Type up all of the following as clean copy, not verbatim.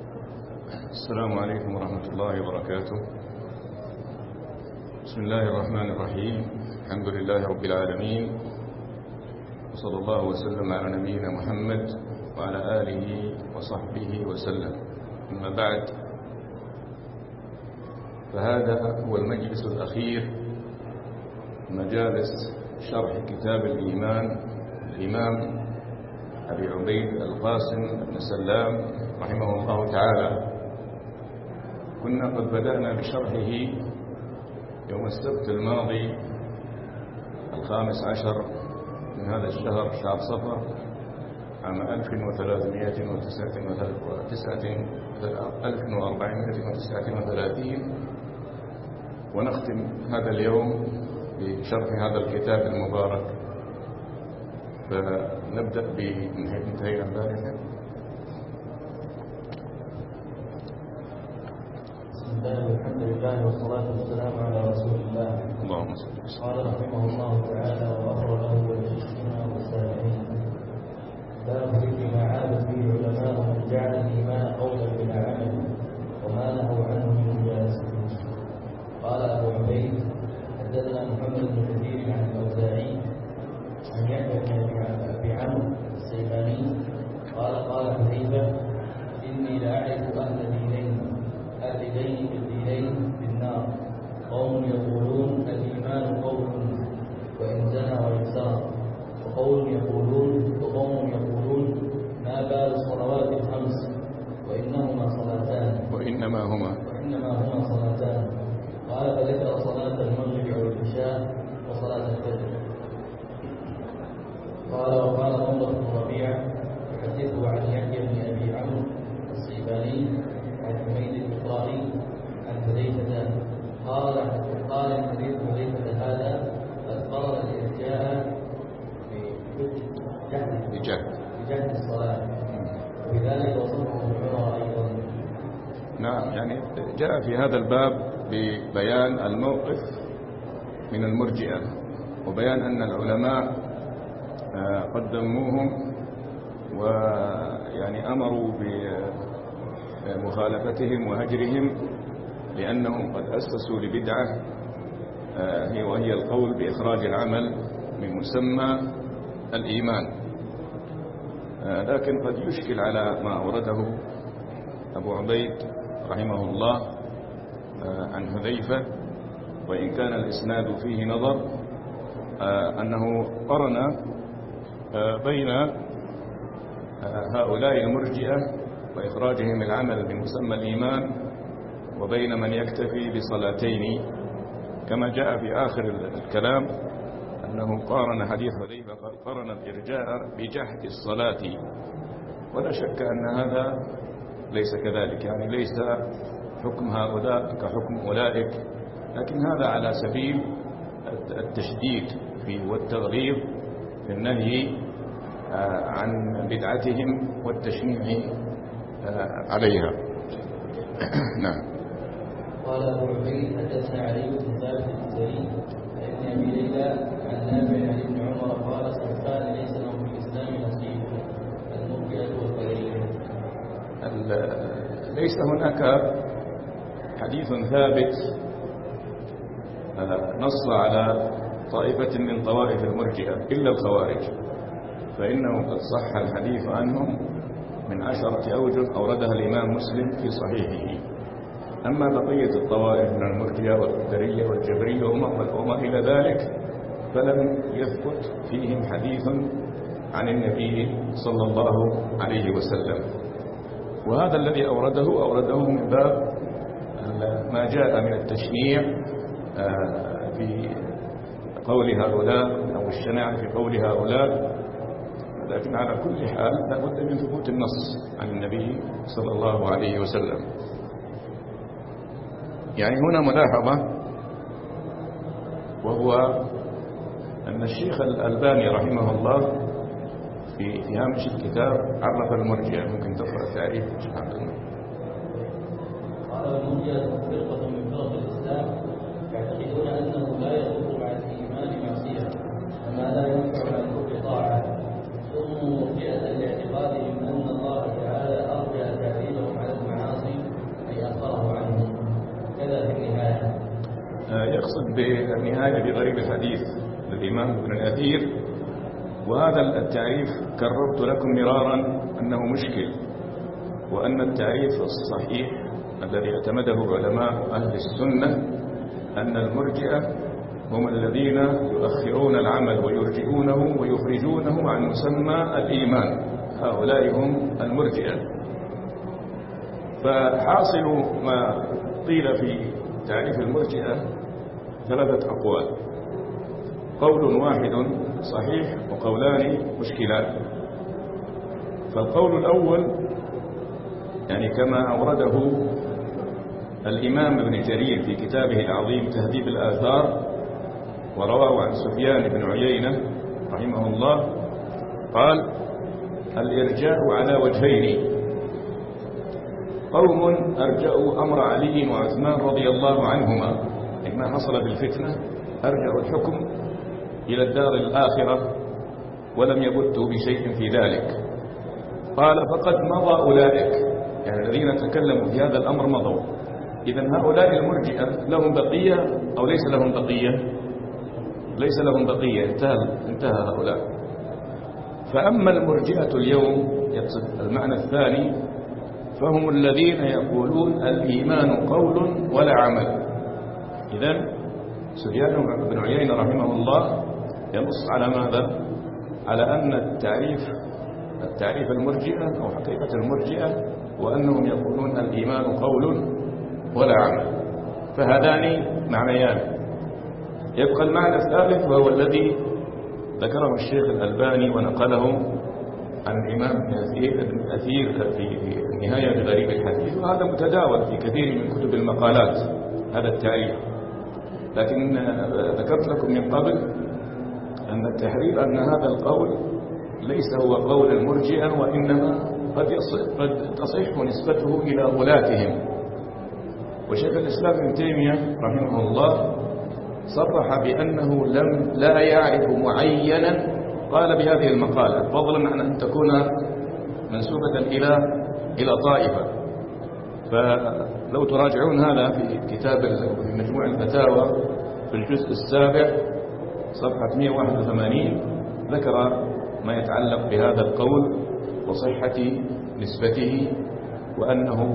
السلام عليكم ورحمة الله وبركاته. بسم الله الرحمن الرحيم. الحمد لله رب العالمين، وصلى الله وسلم على نبينا محمد وعلى آله وصحبه وسلم. أما بعد، فهذا هو المجلس الأخير مجالس شرح كتاب الإيمان الإمام أبي عبيد القاسم بن سلام رحمه الله تعالى. كنا قد بدأنا بشرحه يوم السبت الماضي 15 من هذا الشهر، شهر صفر، عام 1439، ونختم هذا اليوم بشرح هذا الكتاب المبارك. فنبدأ من حيث انتهينا البارحة. بسم الله والحمد لله والصلاة والسلام على رسول الله. اللهم صل وسلم. قال رحمه الله تعالى: وغفر له ولشيخنا والسامعين. باب فيما عابت به العلماء من جعل الإيمان قولا بلا عمل وما نهوا عنه من الجاز. قال أبو عبيد: حدثنا محمد بن كثير عن الأوزاعي عن يحيى بن أبي عمرو السيباني قال: قال حذيفة: إني لأعرف أهل دين في الدينين في النار، قوم يقولون الإيمان قول وإن زنى وإن سرق، وقوم يقولون ما بال الصلوات الخمس وإنما هما صلاتان. قال: فذكر صلاة المغرب والعشاء وصلاة الفجر. قال: وقال عمر بن ربيعة يحدثه عن يحيى بن أبي عمرو السيباني عن حميد البخاري عن حذيفة قال حديث حذيفة هذا قد قرر الإرجاء بجهد الصلاة، وبذلك وصفه ابن عمر أيضا. نعم، يعني جاء في هذا الباب ببيان الموقف من المرجئة، وبيان أن العلماء قد ذموهم ويعني أمروا بمخالفتهم وهجرهم، لأنهم قد أسسوا لبدعة وهي القول بإخراج العمل من مسمى الإيمان. لكن قد يشكل على ما أورده أبو عبيد رحمه الله عن حذيفة، وإن كان الإسناد فيه نظر، أنه قرن بين هؤلاء المرجئة وإخراجهم العمل بمسمى الإيمان وبين من يكتفي بصلاتين، كما جاء في آخر الكلام أنه قارن حديث حذيفة قارن الإرجاء بجحد الصلاة. ولا شك أن هذا ليس كذلك، يعني ليس حكم هؤلاء كحكم أولئك، لكن هذا على سبيل التشديد والتغليظ في النهي عن بدعتهم والتشنيع عليها. نعم. قال أبو عبيد: حدثنا علي بن ثابت الجزري عن ابن أبي ليلى عن نافع عن ابن عمر قال: صنفان ليس لهم في الإسلام نصيب، المرجئة والقدرية. ليس هناك حديث ثابت نص على طائفة من طوائف المرجئة إلا الخوارج، فإنه قد صح الحديث عنهم من 10 أوجه أوردها الإمام مسلم في صحيحه. أما بقية الطوائف من المرجئة والقدرية والجبرية وما إلى ذلك فلم يثبت فيهم حديث عن النبي صلى الله عليه وسلم. وهذا الذي أورده من باب ما جاء من التشنيع في قول هؤلاء أو الشناعة في قول هؤلاء. لكن على كل حال لا بد من ثبوت النص عن النبي صلى الله عليه وسلم. يعني هنا ملاحظة، وهو أن الشيخ الألباني رحمه الله في هامش الكتاب عرف المرجئة. ممكن تقرأ التعريف إن شاء الله. قال: المرجئة فرقة من فرق الإسلام يعتقدون أنه لا يضر مع الإيمان معصية وما لا ينفع مع الكفر طاعة. سموا مرجئة لاعتقادهم أن الله تعالى أرجع تعذيبهم على المعاصي النهاية بغريب الحديث للإمام ابن الأثير، وهذا التعريف كررت لكم مرارا أنه مشكل، وأن التعريف الصحيح الذي اعتمده علماء أهل السنة أن المرجئة هم الذين يؤخرون العمل ويرجئونه ويخرجونه عن مسمى الإيمان، هؤلاء هم المرجئة. فحاصل ما قيل في تعريف المرجئة 3 أقوال، قول واحد صحيح وقولان مشكلان. فالقول الأول يعني كما أورده الإمام ابن جرير في كتابه العظيم تهذيب الآثار، ورواه عن سفيان بن عيينة رحمه الله، قال: الإرجاء على وجهين: قوم أرجأوا أمر علي وعثمان رضي الله عنهما لما حصل بالفتنة، أرجعوا الحكم إلى الدار الآخرة ولم يبتوا بشيء في ذلك. قال: فقد مضى أولئك، يعني الذين تكلموا في هذا الأمر مضوا. إذن هؤلاء المرجئة لهم بقية أو ليس لهم بقية؟ ليس لهم بقية، انتهى هؤلاء. فأما المرجئة اليوم المعنى الثاني، فهم الذين يقولون الإيمان قول ولا عمل. إذن سفيان بن عيينة رحمه الله ينص على ماذا؟ على أن التعريف المرجئة أو حقيقة المرجئة وأنهم يقولون الإيمان قول ولا عمل. فهذان معنيان. يبقى المعنى الثالث وهو الذي ذكره الشيخ الألباني ونقله عن الإمام ابن أثير في نهاية غريب الحديث، وهذا متداول في كثير من كتب المقالات هذا التعريف. لكن ذكرت لكم من قبل أن التحرير أن هذا القول ليس هو قول المرجئة، وإنما قد تصح نسبته إلى غلاتهم. وشيخ الإسلام ابن تيمية رحمه الله صرح بأنه لا يعرف معينا قال بهذه المقالة، فضلا عن أن تكون منسوبة إلى طائفة. فلو تراجعون هذا في كتاب في مجموع الفتاوى في الجزء 7 صفحة 181 ذكر ما يتعلق بهذا القول وصحة نسبته، وأنه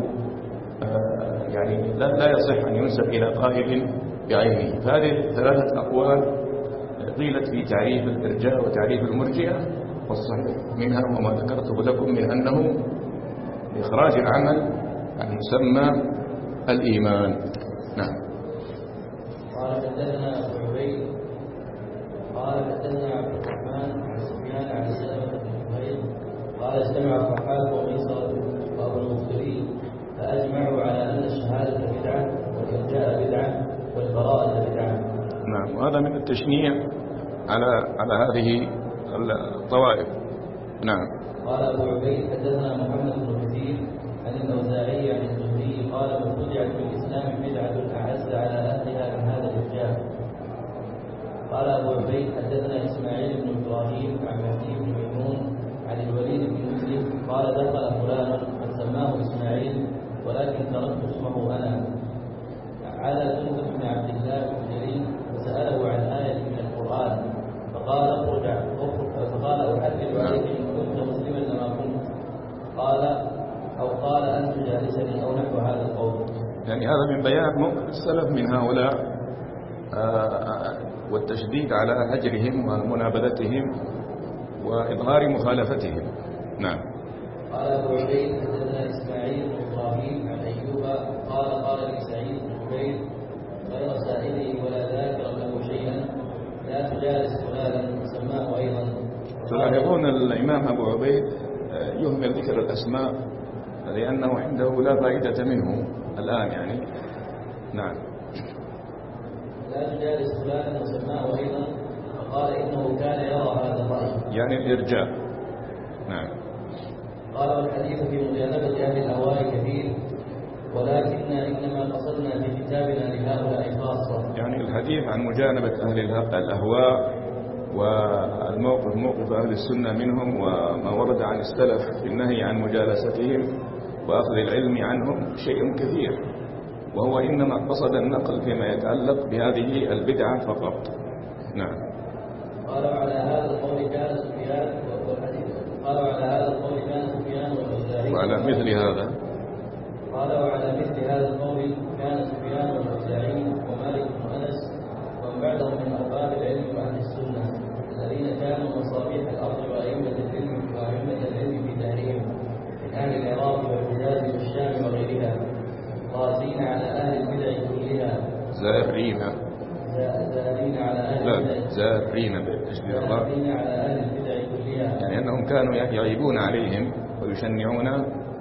يعني لا يصح أن ينسب إلى قائل بعينه. فهذه 3 أقوال قيلت في تعريف الإرجاء وتعريف المرجئة، والصحيح منها وما ذكرته لكم من أنه إخراج العمل عن مسمى الإيمان. نعم. قال حدثنا أبو عبيد قال حدثنا عبد الرحمن عن سفيان عن سلمة بن حميد قال: اجتمع الصحابة وميسر وأبو المختري فأجمعوا على أن الشهادة بدعة والإرجاء بدعة والبراءة بدعة. نعم. وهذا من التشنيع على هذه الطوائف. نعم. قال أبو عبيد حدثنا محمد بن كثير عن الأوزاعي عن الزهري قال: وابتدعت في الإسلام بدعة أعز على أهلها من هذا الإرجاء. قال أبو عبيد حدثنا إسماعيل بن إبراهيم عن مهدي بن ميمون عن الوليد بن مسلم قال: دخل فلان قد سماه إسماعيل ولكن تركت اسمه أنا على جندب بن عبد الله بن جرير وسأله عن آية من القرآن فقال: اخرج فقال: أحدث عليك إن كنت مسلما لما كنت. قال أن تجالسني أو نحو هذا القول. يعني هذا من بيان موقف السلف من هؤلاء والتشديد على هجرهم ومنابذتهم وإظهار مخالفتهم. نعم. قال أبو عبيد حدثنا إسماعيل بن إبراهيم عن أيوب قال لي سعيد بن جبير غير سائله ولا ذاكرا له شيئا لا تجالس فلانا سماه أيضا. تلاحظون الإمام أبو عبيد يهمل ذكر الأسماء لأنه عنده لا فائدة منه الآن يعني. نعم. لا تجالس فلانا سماه أيضا فقال إنه كان يرى هذا الرأي، يعني الإرجاء. نعم. قال: والحديث في مجانبة أهل الأهواء كثير ولكننا إنما قصدنا في كتابنا لهؤلاء خاصة. يعني الحديث عن مجانبة أهل الأهواء والموقف موقف أهل السنة منهم وما ورد عن السلف في النهي عن مجالستهم وأخذ العلم عنهم شيء كثير، وهو إنما قصد النقل فيما يتعلق بهذه البدعة فقط. نعم. قال وعلى هذا القول كان سفيان والحديث قال وعلى هذا القول كان سفيان والأوزاعي وعلى مثل هذا قال وعلى مثل هذا القول كان سفيان والأوزاعي ومالك بن أنس ومن بعدهم من أرباب العلم وأهل السنة الذين كانوا مصابيح الأرض وأئمة العلم في دارهم من أهل العراق والحجاز والشام وغيرها قاسين على أهل البدع كلها زارين على أهل البدع زارين بتشديد الراء على أهل البدع كلها يعني أنهم كانوا يعيبون عليهم ويشنعون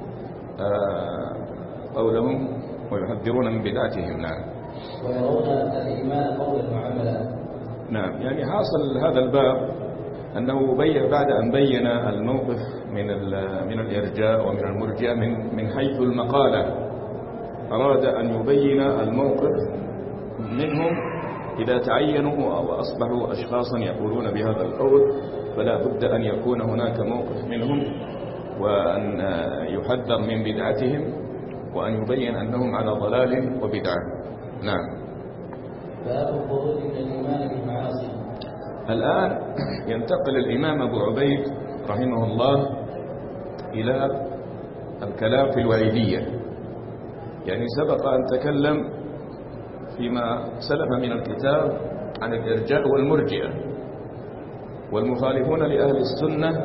قولهم ويحذرون من بدعتهم. نعم. ويرون الإيمان قولا وعملا. نعم. يعني حاصل هذا الباب أنه بعد أن بين الموقف من الإرجاء ومن المرجئة من حيث المقالة أراد أن يبين الموقف منهم إذا تعينوا أو أصبحوا أشخاصا يقولون بهذا القول فلا بد أن يكون هناك موقف منهم وأن يحذر من بدعتهم وأن يبين أنهم على ضلال وبدعة. نعم. باب الخروج من الإيمان بالمعاصي. الآن ينتقل الإمام أبو عبيد رحمه الله إلى الكلام في الوعيدية. يعني سبق أن تكلم فيما سلف من الكتاب عن الإرجاء والمرجئة، والمخالفون لأهل السنة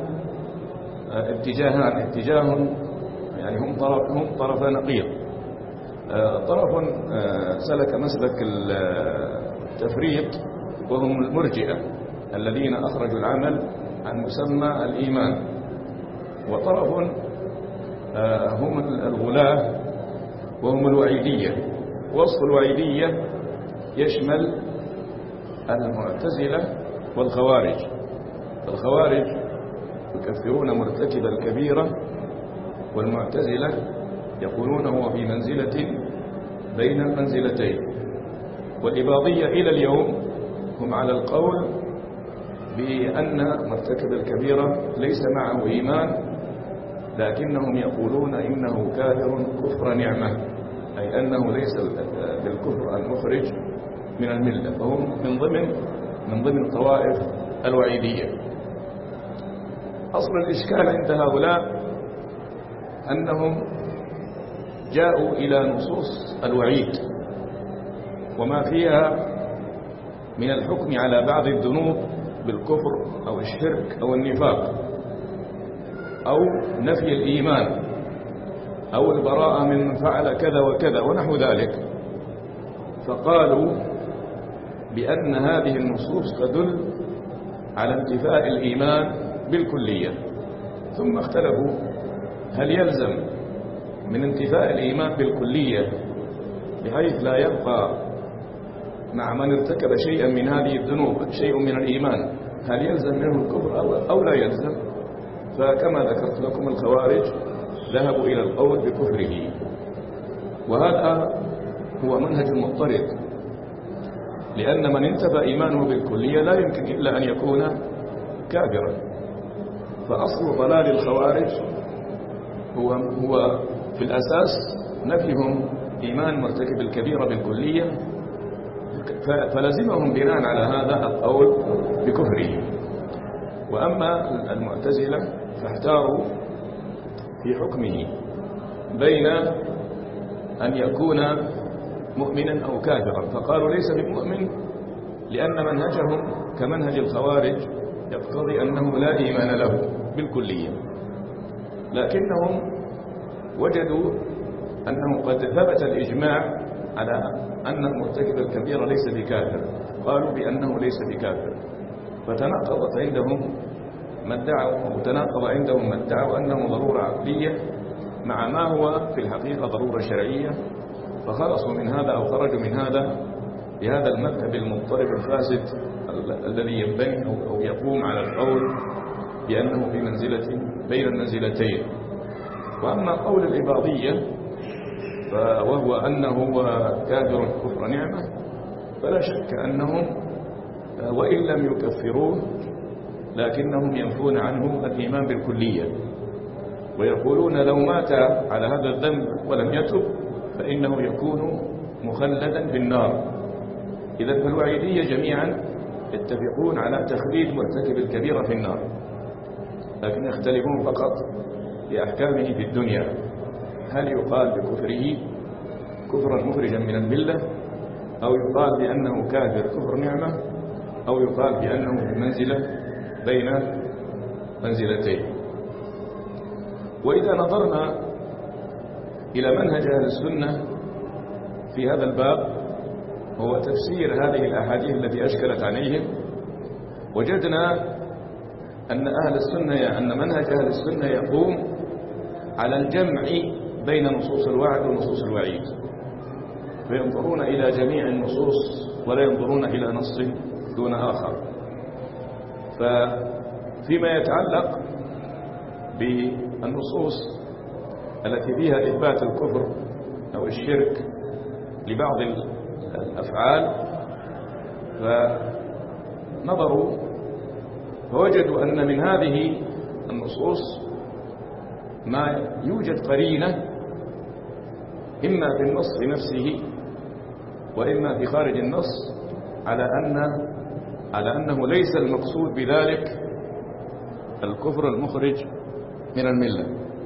اتجاه يعني هم طرف نقيض. طرف سلك مسلك التفريط وهم المرجئة الذين أخرجوا العمل عن مسمى الإيمان، وطرف هم الغلاة وهم الوعيدية. وصف الوعيدية يشمل المعتزلة والخوارج. الخوارج يكفرون مرتكب الكبيرة، والمعتزلة يقولون هو في منزلة بين المنزلتين. والإباضية إلى اليوم هم على القول بأن مرتكب الكبيرة ليس معه إيمان، لكنهم يقولون إنه كافر كفر نعمة، أي أنه ليس بالكفر المخرج من الملة، فهم من ضمن طوائف الوعيدية. أصل الإشكال عند هؤلاء أنهم جاءوا إلى نصوص الوعيد وما فيها من الحكم على بعض الذنوب بالكفر أو الشرك أو النفاق أو نفي الإيمان أو البراءة من فعل كذا وكذا ونحو ذلك، فقالوا بأن هذه النصوص تدل على انتفاء الإيمان بالكلية. ثم اختلفوا هل يلزم من انتفاء الإيمان بالكلية بحيث لا يبقى مع من ارتكب شيئا من هذه الذنوب شيء من الإيمان، هل يلزم منه الكفر أو لا يلزم؟ فكما ذكرت لكم الخوارج ذهبوا إلى القول بكفره، وهذا هو منهج مضطرد، لأن من انتفى إيمانه بالكلية لا يمكن إلا أن يكون كافرا. فأصل ضلال الخوارج هو في الأساس نفيهم إيمان مرتكب الكبيرة بالكلية، فلزمهم بناء على هذا القول بكفره. وأما المعتزلة فاحتاروا في حكمه بين أن يكون مؤمنا أو كافرا، فقالوا ليس بمؤمن لأن منهجهم كمنهج الخوارج يقتضي أنه لا إيمان له بالكلية، لكنهم وجدوا أنه قد ثبت الإجماع على أن المرتكب الكبير ليس بكافر، قالوا بأنه ليس بكافر، فتناقضت عندهم ما ادعوا وتناقض عندهم ما ادعوا أنه ضرورة عقلية مع ما هو في الحقيقة ضرورة شرعية، فخلصوا من هذا أو خرجوا من هذا بهذا المذهب المضطرب الفاسد الذي ينبني أو يقوم على القول بأنه في منزلة بين المنزلتين. وأما قول الإباضية وهو أنه كافر كفر نعمة، فلا شك أنهم وإن لم يكفروه لكنهم ينفون عنه الإيمان بالكلية، ويقولون لو مات على هذا الذنب ولم يتب فإنه يكون مخلدا في النار. إذا فالوعيدية جميعا يتفقون على تخليد مرتكب الكبيرة في النار، لكن يختلفون فقط بأحكامه في الدنيا. هل يقال بكفره كفرا مخرجا من الملة، أو يقال بأنه كافر كفر نعمة، أو يقال بأنه في منزلة بين منزلتين. وإذا نظرنا إلى منهج أهل السنة في هذا الباب هو تفسير هذه الأحاديث التي أشكلت عليهم، وجدنا أن منهج أهل السنة يقوم على الجمع بين نصوص الوعد ونصوص الوعيد، فينظرون إلى جميع النصوص ولا ينظرون إلى نص دون آخر. ففيما يتعلق بالنصوص التي فيها إثبات الكفر أو الشرك لبعض الأفعال، فنظروا فوجدوا أن من هذه النصوص ما يوجد قرينة إما في النص نفسه وإما في خارج النص على أنه ليس المقصود بذلك الكفر المخرج من الملة.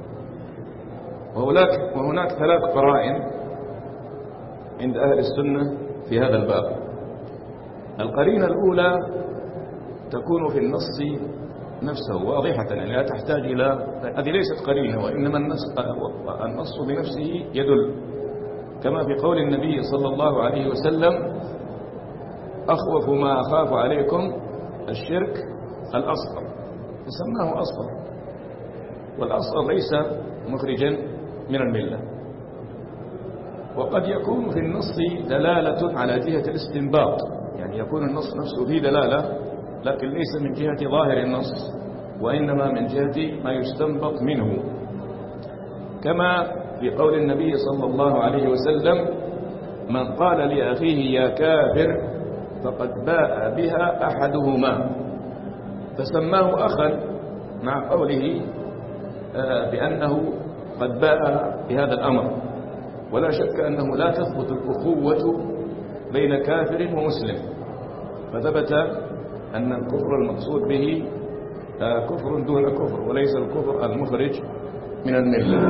وهناك 3 قرائن عند أهل السنة في هذا الباب. القرينة الأولى تكون في النص نفسه واضحة، يعني لا تحتاج إلى، هذه ليست قرينة، وإنما النص بنفسه يدل، كما في قول النبي صلى الله عليه وسلم: أخوف ما أخاف عليكم الشرك الأصغر، فسماه أصغر، والأصغر ليس مخرجا من الملة. وقد يكون في النص دلالة على جهة الاستنباط، يعني يكون النص نفسه فيه دلالة لكن ليس من جهة ظاهر النص، وإنما من جهة ما يستنبط منه، كما في قول النبي صلى الله عليه وسلم: من قال لأخيه يا كافر فقد باء بها أحدهما، فسماه أخا مع قوله بأنه قد باء بهذا الأمر. ولا شك أنه لا تثبت الأخوة بين كافر ومسلم، فثبت أن الكفر المقصود به كفر دون كفر وليس الكفر المخرج من الملة.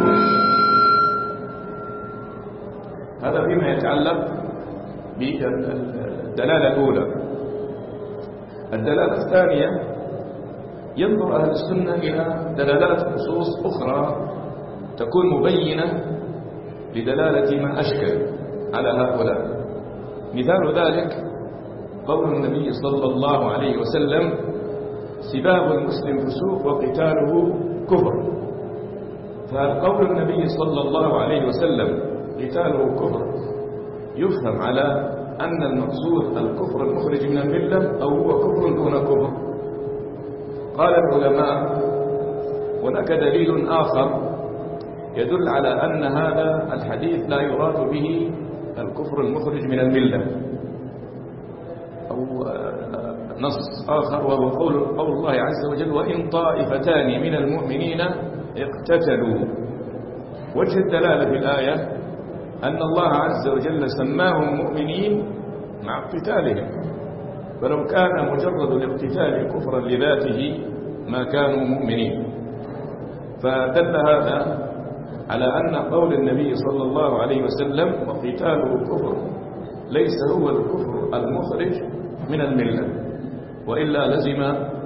هذا فيما يتعلق بالدلالة الأولى. الدلالة الثانية ينظر أهل السنة إلى دلالات نصوص أخرى تكون مبينة لدلالة ما أشكل على هؤلاء. مثال ذلك قول النبي صلى الله عليه وسلم: سباب المسلم فسوق وقتاله كفر. فقول النبي صلى الله عليه وسلم قتاله كفر يفهم على أن المقصود الكفر المخرج من الملة أو هو كفر دون كفر. قال العلماء: هناك دليل آخر يدل على أن هذا الحديث لا يراد به الكفر المخرج من الملة، أو نص آخر، وهو قول الله عز وجل: وإن طائفتان من المؤمنين اقتتلوا. وجه الدلالة في الآية أن الله عز وجل سماهم مؤمنين مع قتالهم، فلو كان مجرد الاقتتال كفرا لذاته ما كانوا مؤمنين. فدل هذا على أن قول النبي صلى الله عليه وسلم وقتاله كفر ليس هو الكفر المخرج من الملة، وإلا لزم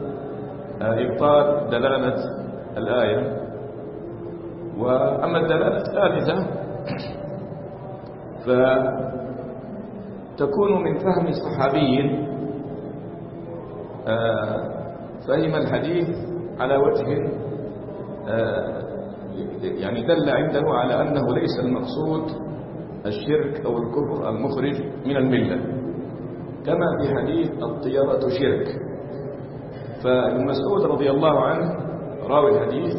إبطال دلالة الآية. وأما الدلالة الثالثة فتكون من فهم صحابي فهم الحديث على وجه يعني دل عنده على أنه ليس المقصود الشرك أو الكفر المخرج من الملة، كما في حديث الطيرة شرك. فابن مسعود رضي الله عنه راوي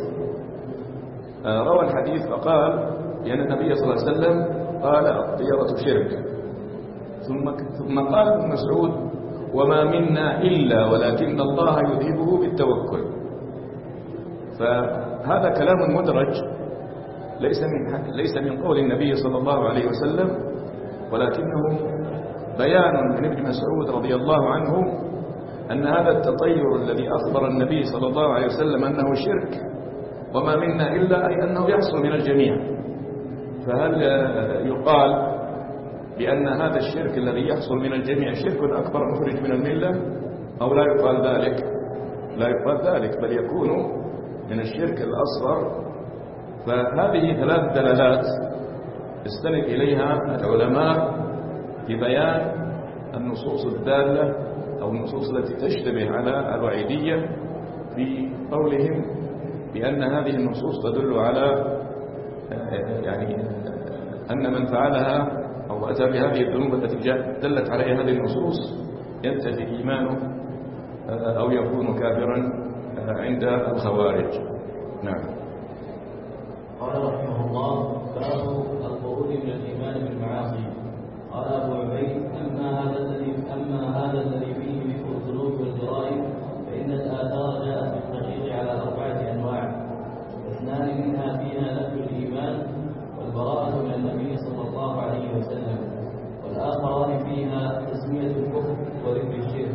الحديث فقال لأن النبي صلى الله عليه وسلم قال الطيرة شرك، ثم قال ابن مسعود: وما منا إلا ولكن الله يذهبه بالتوكل. فهذا كلام مدرج ليس من قول النبي صلى الله عليه وسلم، ولكنه بيان من ابن مسعود رضي الله عنه أن هذا التطير الذي أخبر النبي صلى الله عليه وسلم أنه شرك وما منا إلا أي أنه يحصل من الجميع، فهل يقال بأن هذا الشرك الذي يحصل من الجميع شرك أكبر مخرج من الملة أو لا يقال ذلك؟ لا يقال ذلك، بل يكون من الشرك الأصغر. فهذه 3 دلالات استند إليها العلماء في بيان النصوص الدالة أو النصوص التي تشتبه على الوعيدية في قولهم بأن هذه النصوص تدل على يعني أن من فعلها أو أتى بهذه الذنوب التي دلت عليها هذه النصوص ينتفي إيمانه أو يكون كافرا عند الخوارج. نعم. قال رحمه الله: باب الخروج من الإيمان بالمعاصي. قال أبو عبيد: أما هذا الذي فيه ذكر الذنوب والجرائم فإن الآثار جاءت بالتشريع على 4 أنواع، 2 منها فيها نفي الإيمان والبراءة من النبي صلى الله عليه وسلم، والآخران فيها تسمية الكفر وذكر الشرك.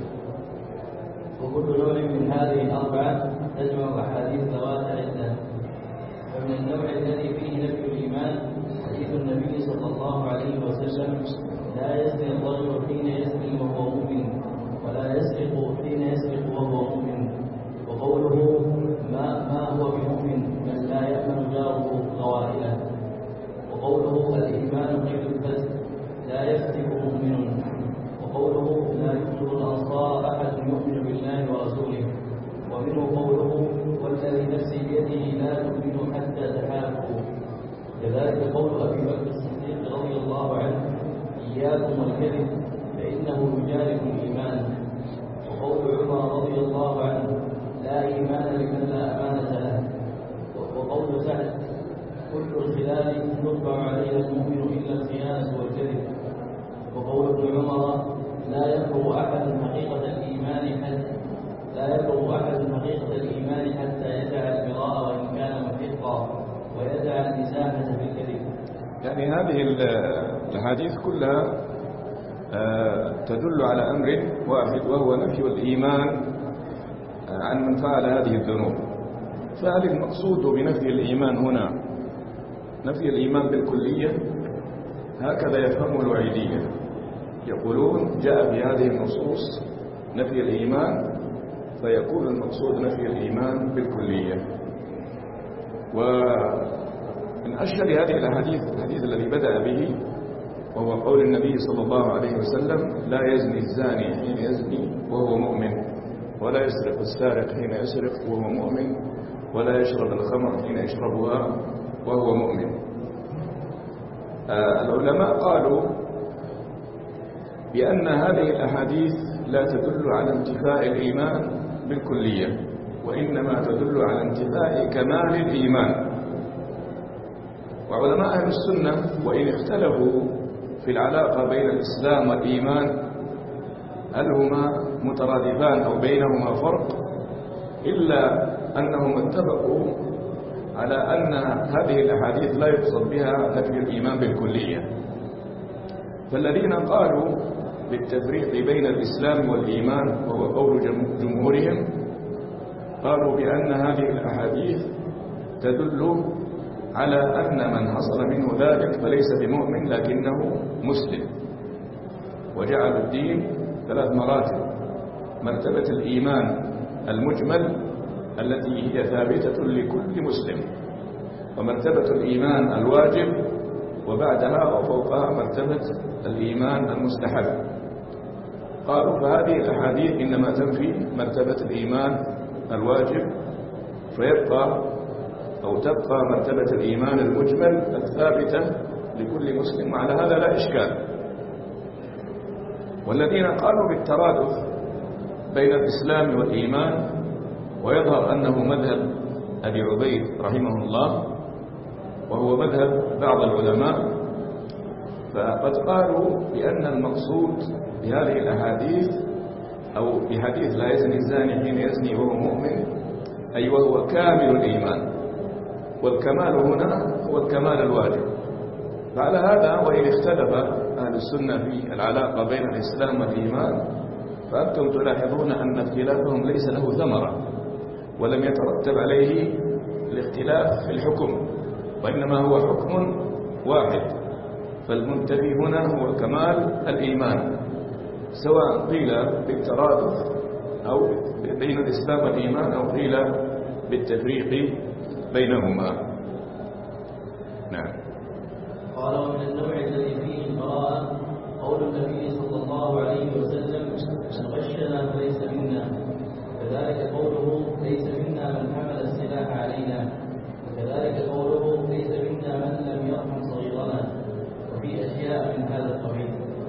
وكل نوع من هذه ال4 تجمع أحاديث ذوات عدة. فمن النوع الذي فيه نفي الإيمان حديث النبي صلى الله عليه وسلم: لا يزني الرجل حين يزني وهو مؤمن، ولا يسرق حين يسرق وهو مؤمن. وقوله: ما هو بمؤمن من لا يأمن جاره غوائله. وقوله: الإيمان قيد الفتح، لا يفتك مؤمن. وقوله: لا يدخل الأنصار أحد يؤمن بالله ورسوله. ومنه قوله: والذي نفسي بيده لا تؤمنوا حتى تحابوا. كذلك قول أبي بكر الصديق رضي الله عنه: إياكم والكذب فإنه يجالب الإيمان. وقول عمر رضي الله عنه: لا إيمان لمن لا أمانة له. وقول سعد: كل الخلال يطبع عليها المؤمن إلا الخيانة والكذب. وقول ابن عمر: لا يبلغ أحد حقيقة الإيمان حتى يدع المراء وإن كان محقا، ويدع المزاحة بالكذب. يعني هذه الأحاديث كلها تدل على أمر واحد، وهو نفي الإيمان عن من فعل هذه الذنوب. فهل المقصود بنفي الإيمان هنا نفي الإيمان بالكلية؟ هكذا يفهم الوعيدية، يقولون جاء في هذه النصوص نفي الإيمان، فيكون المقصود نفي الإيمان بالكلية. ومن أشهر هذه الأحاديث الحديث الذي بدأ به، وهو قول النبي صلى الله عليه وسلم: لا يزني الزاني حين يزني وهو مؤمن، ولا يسرق السارق حين يسرق وهو مؤمن، ولا يشرب الخمر حين يشربها وهو مؤمن. العلماء قالوا بأن هذه الأحاديث لا تدل على انتفاء الإيمان بالكلية، وإنما تدل على انتفاء كمال الإيمان. وعلماء أهل السنة وإن اختلفوا في العلاقة بين الإسلام والإيمان، هل هما مترادفان أو بينهما فرق، إلا أنهم اتفقوا على أن هذه الأحاديث لا يقصد بها نفي الإيمان بالكلية. فالذين قالوا بالتفريق بين الإسلام والإيمان، وهو قول جمهورهم، قالوا بأن هذه الأحاديث تدل على أن من حصل منه ذلك فليس بمؤمن لكنه مسلم. وجعلوا الدين 3 مراتب: مرتبة الإيمان المجمل التي هي ثابتة لكل مسلم، ومرتبة الإيمان الواجب، وبعدها وفوقها مرتبة الإيمان المستحب. قالوا فهذه الأحاديث إنما تنفي مرتبة الإيمان الواجب، فيبقى أو تبقى مرتبة الإيمان المجمل الثابتة لكل مسلم، وعلى هذا لا إشكال. والذين قالوا بالترادف بين الإسلام والإيمان، ويظهر أنه مذهب أبي عبيد رحمه الله، وهو مذهب بعض العلماء، فقد قالوا بأن المقصود بهذه الأحاديث أو بحديث لا يزني الزاني حين يزني وهو مؤمن، أي وهو كامل الإيمان، والكمال هنا هو الكمال الواجب. فعلى هذا وإن اختلف أهل السنة في العلاقة بين الإسلام والإيمان، فأنتم تلاحظون أن اختلافهم ليس له ثمرة، ولم يترتب عليه الاختلاف في الحكم، وإنما هو حكم واحد. فالمنتفي هنا هو كمال الإيمان، سواء قيل بالترادف أو بين الإسلام والإيمان، أو قيل بالتفريق بينهما. نعم. قال: ومن النوع الذي فيه البراءة قول النبي صلى الله عليه وسلم: من غشنا فليس منا. كذلك قوله: ليس منا من حمل السلاح علينا. وكذلك قوله: ليس منا من لم يرحم صغيرنا. وفي أشياء من هذا القبيل.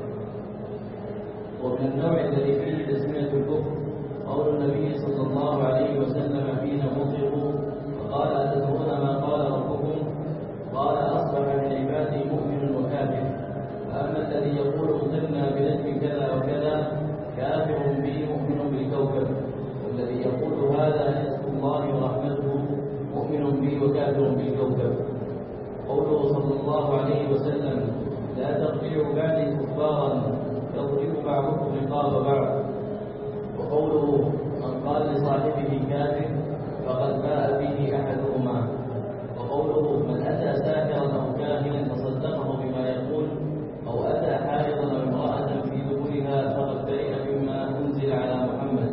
ومن النوع الذي فيه تسمية الكفر قول النبي صلى الله عليه وسلم حين مطروا فقال: أتدرون ما قال ربكم؟ قال: أصبح من عبادي مؤمن وكافر. فأما الذي يقول مطرنا بنجم كذا وكذا كافر بي مؤمن بالكوكب، والذي يقول هذا رزق الله ورحمته مؤمن بي وكافر بالكوكب. قوله صلى الله عليه وسلم: لا ترجعوا بعدي كفارا يضرب بعضكم رقاب بعض. وقوله: من قال لصاحبه كافر فقد باء به أحدهما. وقوله: من أتى ساحرا أو كاهنا فصدقه بما يقول، أو أتى حائضا أو امرأة في دبرها فقد برئ مما أنزل على محمد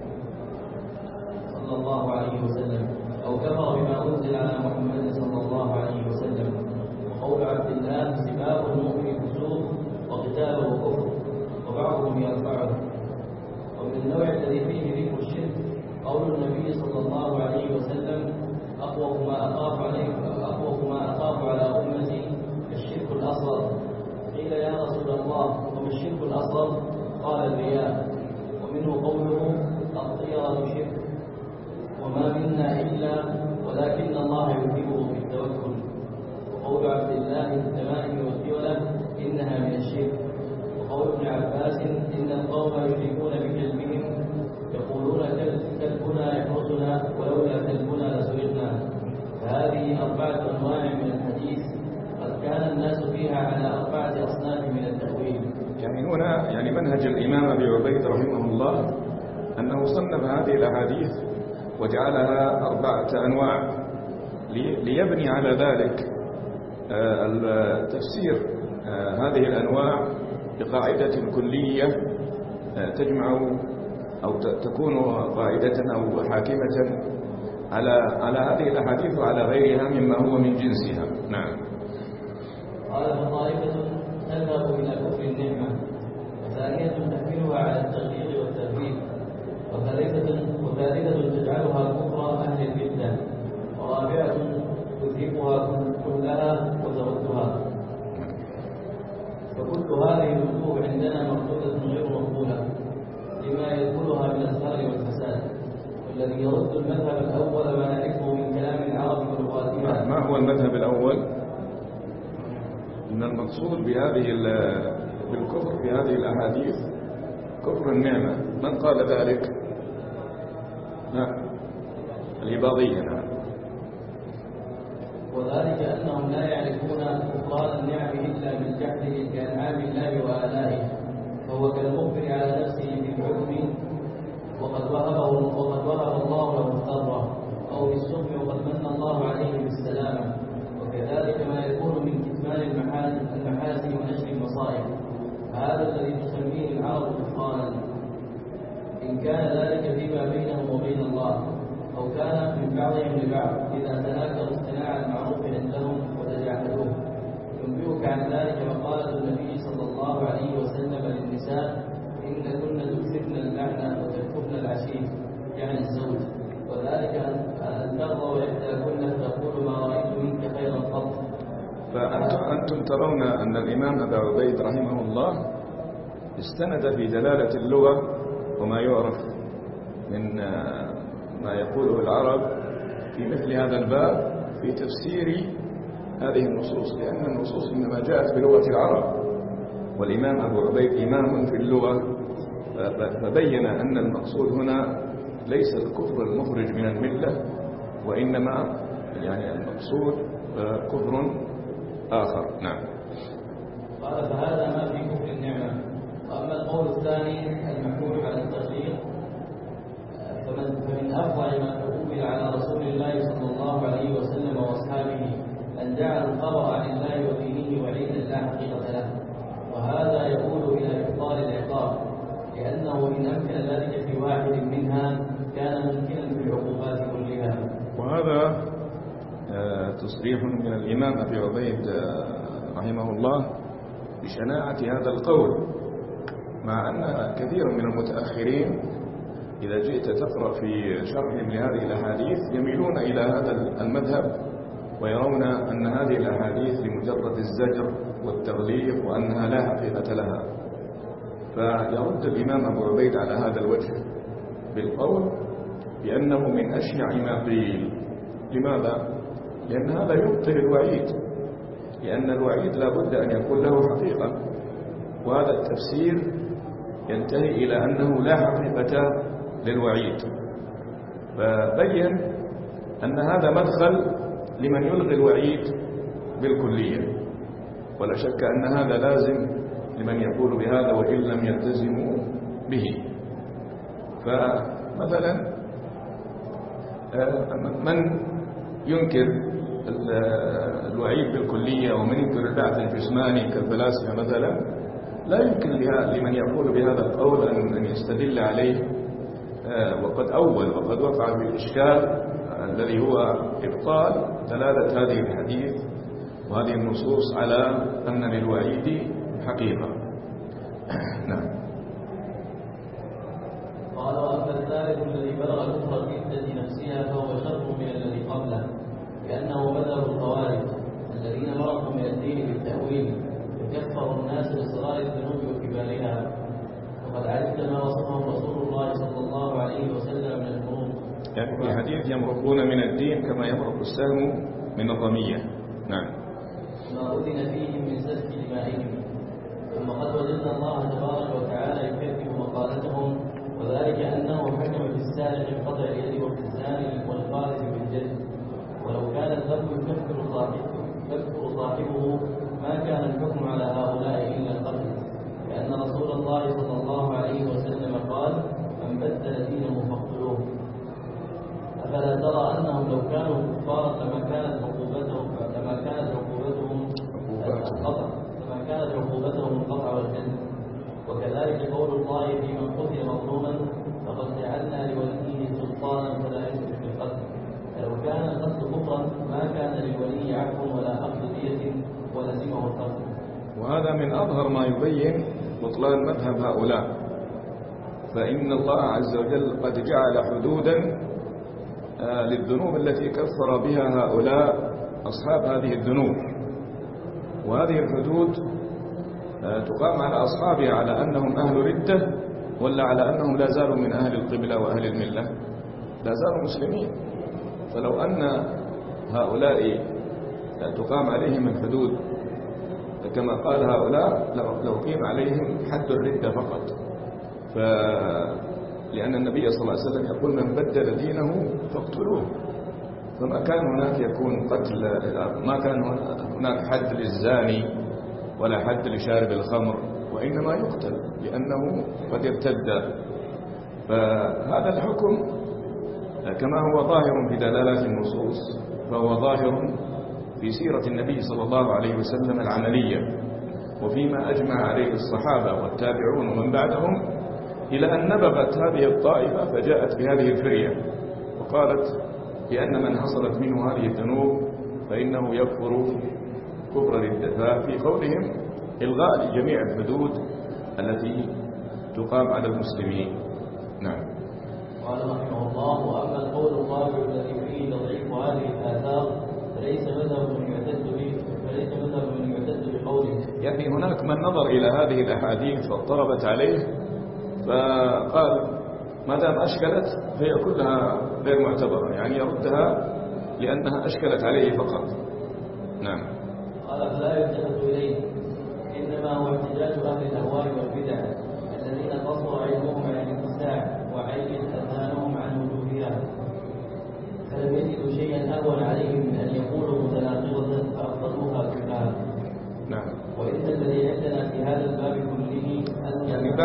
صلى الله عليه وسلم، أو كفر بما أنزل على محمد صلى الله عليه وسلم. وقول عبد الله: سباب المؤمن فسوق وقتاله كفر، وبعضهم يرفعه. ومن النوع الذي فيه ذكر الشرك قول النبي صلى الله عليه وسلم: أخوف ما أخاف على أمتي الشرك الأصغر. قيل: يا رسول الله وما الشرك الأصغر؟ قال: الرياء. ومنه قوله: الطيرة شرك وما منا إلا ولكن الله يحبه بالتوكل. وقول عبد الله: التمائم والدولة إنها من الشرك. وقول ابن عباس: إن القوم يشركون بكلبهم يقولون كلبنا يحرسنا ولولا كلبنا لسرقنا. فهذه 4 أنواع من الحديث قد كان الناس فيها على 4 أصناف من التأويل. يعني هنا منهج الإمام أبي عبيد رحمه الله أنه صنف هذه الأحاديث وجعلها 4 أنواع ليبني على ذلك تفسير هذه الأنواع بقاعدة كلية تجمع أو تكون قاعدة أو حاكمة على هذه الأحاديث وعلى غيرها مما هو من جنسها. نعم. قال: فطائفة تذهب إلى كفر النعمة، وثانية تحملها على التغيير والتثبيت، وثالثة تجعلها كفر أهل الردة، ورابعة تذهبها كلها وتردها. فكل هذه الوجوه عندنا مردودة غير مقبولة لما يدخلها من الأزهار والفساد. والذي يرد المذهب الأول ما نعرفه من كلام العرب ولغاتها. ما هو المذهب الأول؟ إن المقصود بالكفر في هذه الأحاديث كفر النعمة. من قال ذلك؟ الإباضية. نعم. وذلك أنهم لا يعرفون كفران النعم إلا بالجحد لأنعام الله وآلائه، فهو كالمخبر على نفسه بالحكم وقد وهب الله له الضر، أو بالسم وقد من الله عليه بالسلامة. وكذلك ما يكون من كتمان المحاسن ونشر المصائب، هذا الذي تسميه العرب كفرانا، إن كان ذلك فيما بينهم وبين الله، أو كان من بعضهم لبعض إذا تناكروا اصطناع المعروف عندهم وتجاهلوه. ينبئك عن ذلك مقالة النبي صلى الله عليه وسلم للنساء: إن كن تكثرن اللعنة وتكفرن العشير، يعني الزوج، وذلك أن ترضى وإحداكن فتقول: ما رأيت منك خيرا قط. فأنتم ترون أن الإمام أبا عبيد رحمه الله استند في دلالة اللغة وما يعرف من ما يقوله العرب في مثل هذا الباب في تفسير هذه النصوص، لأن النصوص إنما جاءت بلغة العرب، والإمام أبو عبيد إمام في اللغة، فبين أن المقصود هنا ليس الكفر المخرج من الملة، وإنما المقصود كفر آخر. نعم. قال فهذا ما في كفر النعمة. وأما القول الثاني المحمول على التغيير فمن أفضل ما تقبل على رسول الله صلى الله عليه وسلم وأصحابه أن جعل الخبر عن الله ودينه وعيدا لا حقيقة له، وهذا يقول إلى إبطال العقاب، لأنه إن أمكن ذلك في واحد منها كان ممكنا في العقوبات كلها. وهذا تصريح من الإمام أبي عبيد رحمه الله بشناعة هذا القول، مع أن كثير من المتأخرين إذا جئت تقرأ في شرحهم لهذه الأحاديث يميلون إلى هذا المذهب، ويرون أن هذه الأحاديث لمجرد الزجر والتغليظ وأنها لا حقيقة لها. فيرد الإمام أبو عبيد على هذا الوجه بالقول بأنه من أشنع ما قيل. لماذا؟ لأن هذا يبطل الوعيد، لأن الوعيد لا بد أن يكون له حقيقة، وهذا التفسير ينتهي إلى أنه لا حقيقة للوعيد. فبين أن هذا مدخل لمن يلغي الوعيد بالكلية، ولا شك أن هذا لازم لمن يقول بهذا وإن لم يلتزموا به. فمثلا من ينكر الوعيد بالكلية ومن ينكر البعث الجسماني كالفلاسفة مثلا، لا يمكن لمن يقول بهذا القول أن يستدل عليه وقد وقع في الإشكال الذي هو إبطال دلالة هذه الحديث وهذه النصوص على أن للوعيد حقيقة. نعم. قال وأما الثالث الذي بلغ كفر الردة نفسها فهو شر من الذي قبله، لأنه مذهب الخوارج الذين مرقوا من الدين بالتأويل وكفروا الناس بصغار الذنوب وكبارها. وقد عرفت ما وصفه رسول الله صلى الله عليه وسلم من الفروق، يعني في الحديث يمرقون من الدين كما يمرق السهم من الرمية. نعم. ما أذن فيهم من سفك دمائهم. ثم قد وجدنا الله تبارك وتعالى يكذب مقالتهم، وذلك أنه حكم في السارق بقطع اليد وفي الزاني والقاذف بالجلد، ولو كان الذنب يكفر صاحبه ما كان الحكم على هؤلاء إلا القتل، لأن رسول الله صلى الله عليه وسلم قال من بدل دينه فاقتلوه. أفلا ترى أنهم لو كانوا كفارا لما كانت عقوبتهم القطع والجلد. وكذلك قول الله في من قتل مظلوما فقد جعلنا لوليه سلطانا فلا يسرف في القتل. فلو كان القتل كفرا ما كان للولي عفو ولا أخذ دية ولزمه القتل. وهذا من أظهر ما يبين بطلان مذهب هؤلاء، فإن الله عز وجل قد جعل حدودا للذنوب التي كفر بها هؤلاء أصحاب هذه الذنوب، وهذه الحدود تقام على أصحابها على أنهم أهل ردة ولا على أنهم لا زالوا من أهل القبلة وأهل الملة؟ لا زالوا مسلمين. فلو أن هؤلاء تقام عليهم الحدود كما قال هؤلاء لو قيم عليهم حد الردة فقط، لأن النبي صلى الله عليه وسلم يقول من بدل دينه فاقتلوه، فما كان هناك يكون قتل، ما كان هناك حد للزاني ولا حد لشارب الخمر، وإنما يقتل لأنه قد ارتد. فهذا الحكم كما هو ظاهر في دلالات النصوص فهو ظاهر في سيرة النبي صلى الله عليه وسلم العملية، وفيما أجمع عليه الصحابة والتابعون ومن بعدهم، إلى أن نبغت هذه الطائفة فجاءت بهذه الفرية وقالت بأن من حصلت منه هذه الذنوب فإنه يكفر كفر الردة. في قولهم إلغاء لجميع الحدود التي تقام على المسلمين. نعم. قال رحمه الله وأما القول الرابع الذي فيه تضعيف هذه الآثار فليس مذهب من يعتد بقوله. يعني هناك من نظر إلى هذه الأحاديث فاضطربت عليه فقال ما دام أشكلت فهي كلها غير معتبرة، يعني يردها لأنها أشكلت عليه فقط. نعم. قال فلا يلتفت إليه، إنما هو احتجاج أهل الأهواء والبدع الذين قصوا علمهم عن الاتساع وعين أذهانهم عن وجودها، فلم يجدوا شيئا أهون عليهم من أن يقولوا متناقضة فأفضلوها كلها. نعم. وإن الذي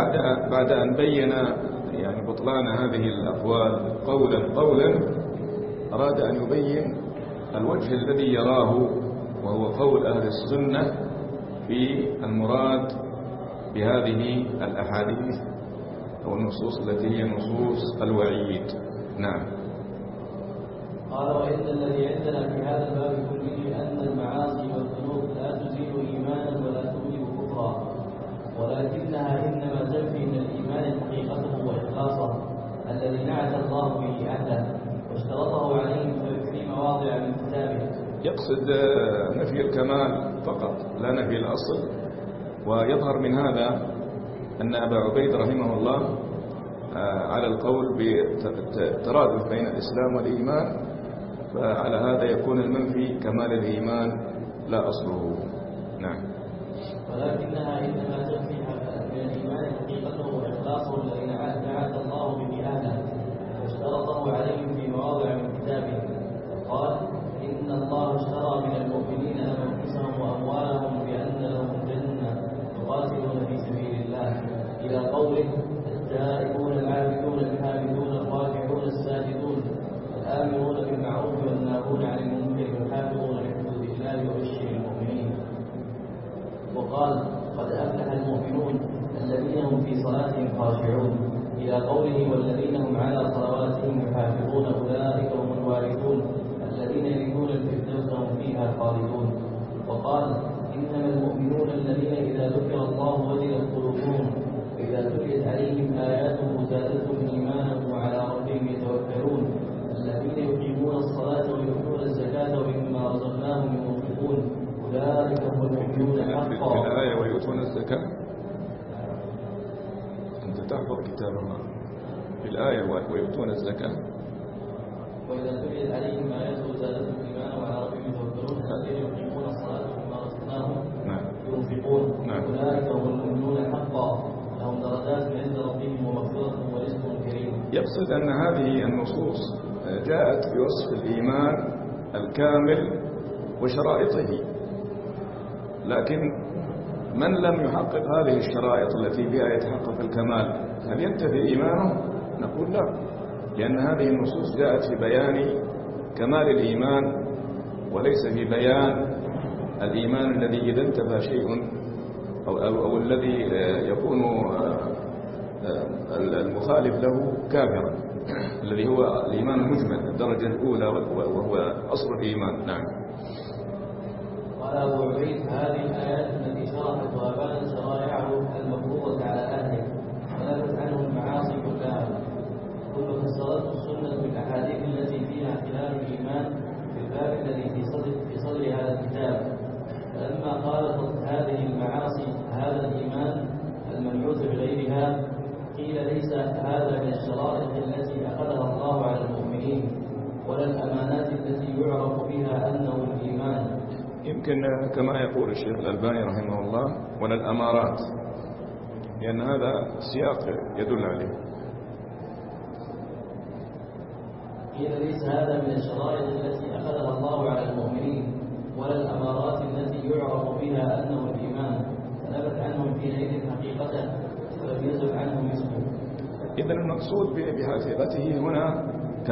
بعد أن بين يعني بطلان هذه الأقوال قولا أراد أن يبين الوجه الذي يراه، وهو قول أهل السنة في المراد بهذه الأحاديث أو النصوص التي هي نصوص الوعيد. نعم. قال: وإن الذي عندنا في هذا الباب كله أن المعاصي والذنوب لا تزيل إيمانا ولا توجب كفرا، ولكنها إنما تنفي من الإيمان حقيقته وإخلاصه الذي نعت الله به أهله واشترطه عليهم في مواضع من كتابه. يقصد نفي الكمال فقط لا نفي الأصل. ويظهر من هذا أن أبا عبيد رحمه الله على القول بالترادف بين الإسلام والإيمان، فعلى هذا يكون المنفي كمال الإيمان لا أصله. نعم. ولكنها إنما تنفي من الإيمان حقيقته وإخلاصه الذي نعت الله به أهله واشترطه عليهم في مواضع من كتابه. قال: إن الله اشترى من المؤمنين أنفسهم وأموالهم بأن لهم جنة يقاتلون في سبيل الله، إلى قوله: التائبون العابدون الحامدون الراكعون الساجدون الآمرون بالمعروف والناهون عن المنكر والحافظون لحدود الله وبشر المؤمنين. وقال: قد أفلح المؤمنون الذين هم في صلاتهم خاشعون، إلى قوله: والذين هم على صلواتهم يحافظون أولئك هم الوارثون الذين يرثون الفردوس هم فيها خالدون. وقال: إنما المؤمنون الذين إذا ذكر الله وجلت قلوبهم وإذا تليت عليهم آياته زادتهم إيمانا وعلى ربهم يتوكلون الذين يقيمون الصلاة ويؤتون الزكاة ومما رزقناهم ينفقون أولئك هم المؤمنون حقا. في الآية ويؤتون الزكاة أنت تحفظ كتاب الله. في الآية ويؤتون الزكاة وإذا تليت عليهم آياته زادتهم إيمانا وعلى ربهم يتوكلون الذين يقيمون الصلاة ومما رزقناهم ينفقون أولئك هم المؤمنون حقا لهم درجات عند ربهم ومغفرة ورزق كريم. يقصد أن هذه النصوص جاءت بوصف الإيمان الكامل وشرائطه، لكن من لم يحقق هذه الشرائط التي بها يتحقق الكمال هل ينتفي إيمانه؟ نقول لا، لأن هذه النصوص جاءت في بيان كمال الإيمان وليس في بيان الإيمان الذي إذا انتفى شيء أو الذي يكون المخالف له كافرا، الذي هو الإيمان المجمل الدرجة الأولى وهو أصل الإيمان. نعم. قال أبو عبيد: هذه الآيات التي شرحت وأبانت شرائعه المفروضة على أهله ونفت عنه المعاصي كلها، كل فسرته السنة بالأحاديث التي فيها خلال الإيمان في الباب الذي في صدر هذا الكتاب. فلما خالطت هذه المعاصي هذا الإيمان المنعوت بغيرها قيل: ليس هذا من الشرائط التي أخذها الله على المؤمنين ولا الأمانات التي يعرف بها أنه الإيمان. يمكن كما يقول الشيخ الألباني رحمه الله ولا الأمارات، لأن هذا السياق يدل عليه. قيل: ليس هذا من الشرائط التي أخذها الله على المؤمنين ولا الأمارات التي يعرف بها أنه الإيمان، فنبت عنهم في حين حقيقته ولم يزل عنهم اسمه. إذن المقصود بحقيقته هنا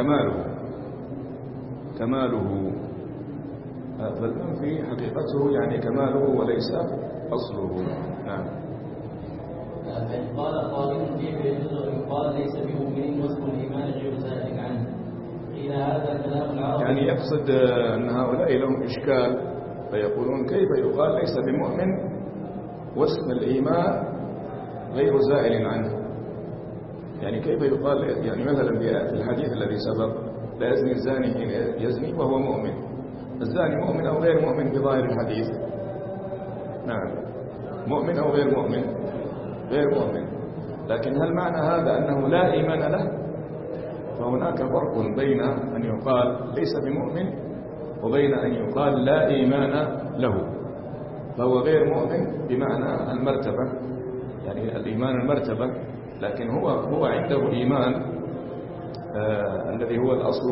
كماله، فالمنفي حقيقته يعني كماله وليس أصله. نعم. فإن قال قائل: كيف يجوز أن يقال ليس بمؤمن وصف الإيمان غير زائد عنه؟ قيل: هذا كلام العرب. يعني يقصد أن هؤلاء لهم إشكال فيقولون: كيف يقال ليس بمؤمن وصف الإيمان غير زائل عنه؟ يعني كيف يقال، يعني مثلا في الحديث الذي سبق: لا يزني الزاني حين يزني وهو مؤمن. الزاني مؤمن أو غير مؤمن في ظاهر الحديث؟ نعم، مؤمن أو غير مؤمن؟ غير مؤمن. لكن هل معنى هذا أنه لا إيمان له؟ فهناك فرق بين أن يقال ليس بمؤمن وبين أن يقال لا إيمان له. فهو غير مؤمن بمعنى المرتبة، يعني الإيمان المرتبة، لكن هو عنده إيمان الذي هو الأصل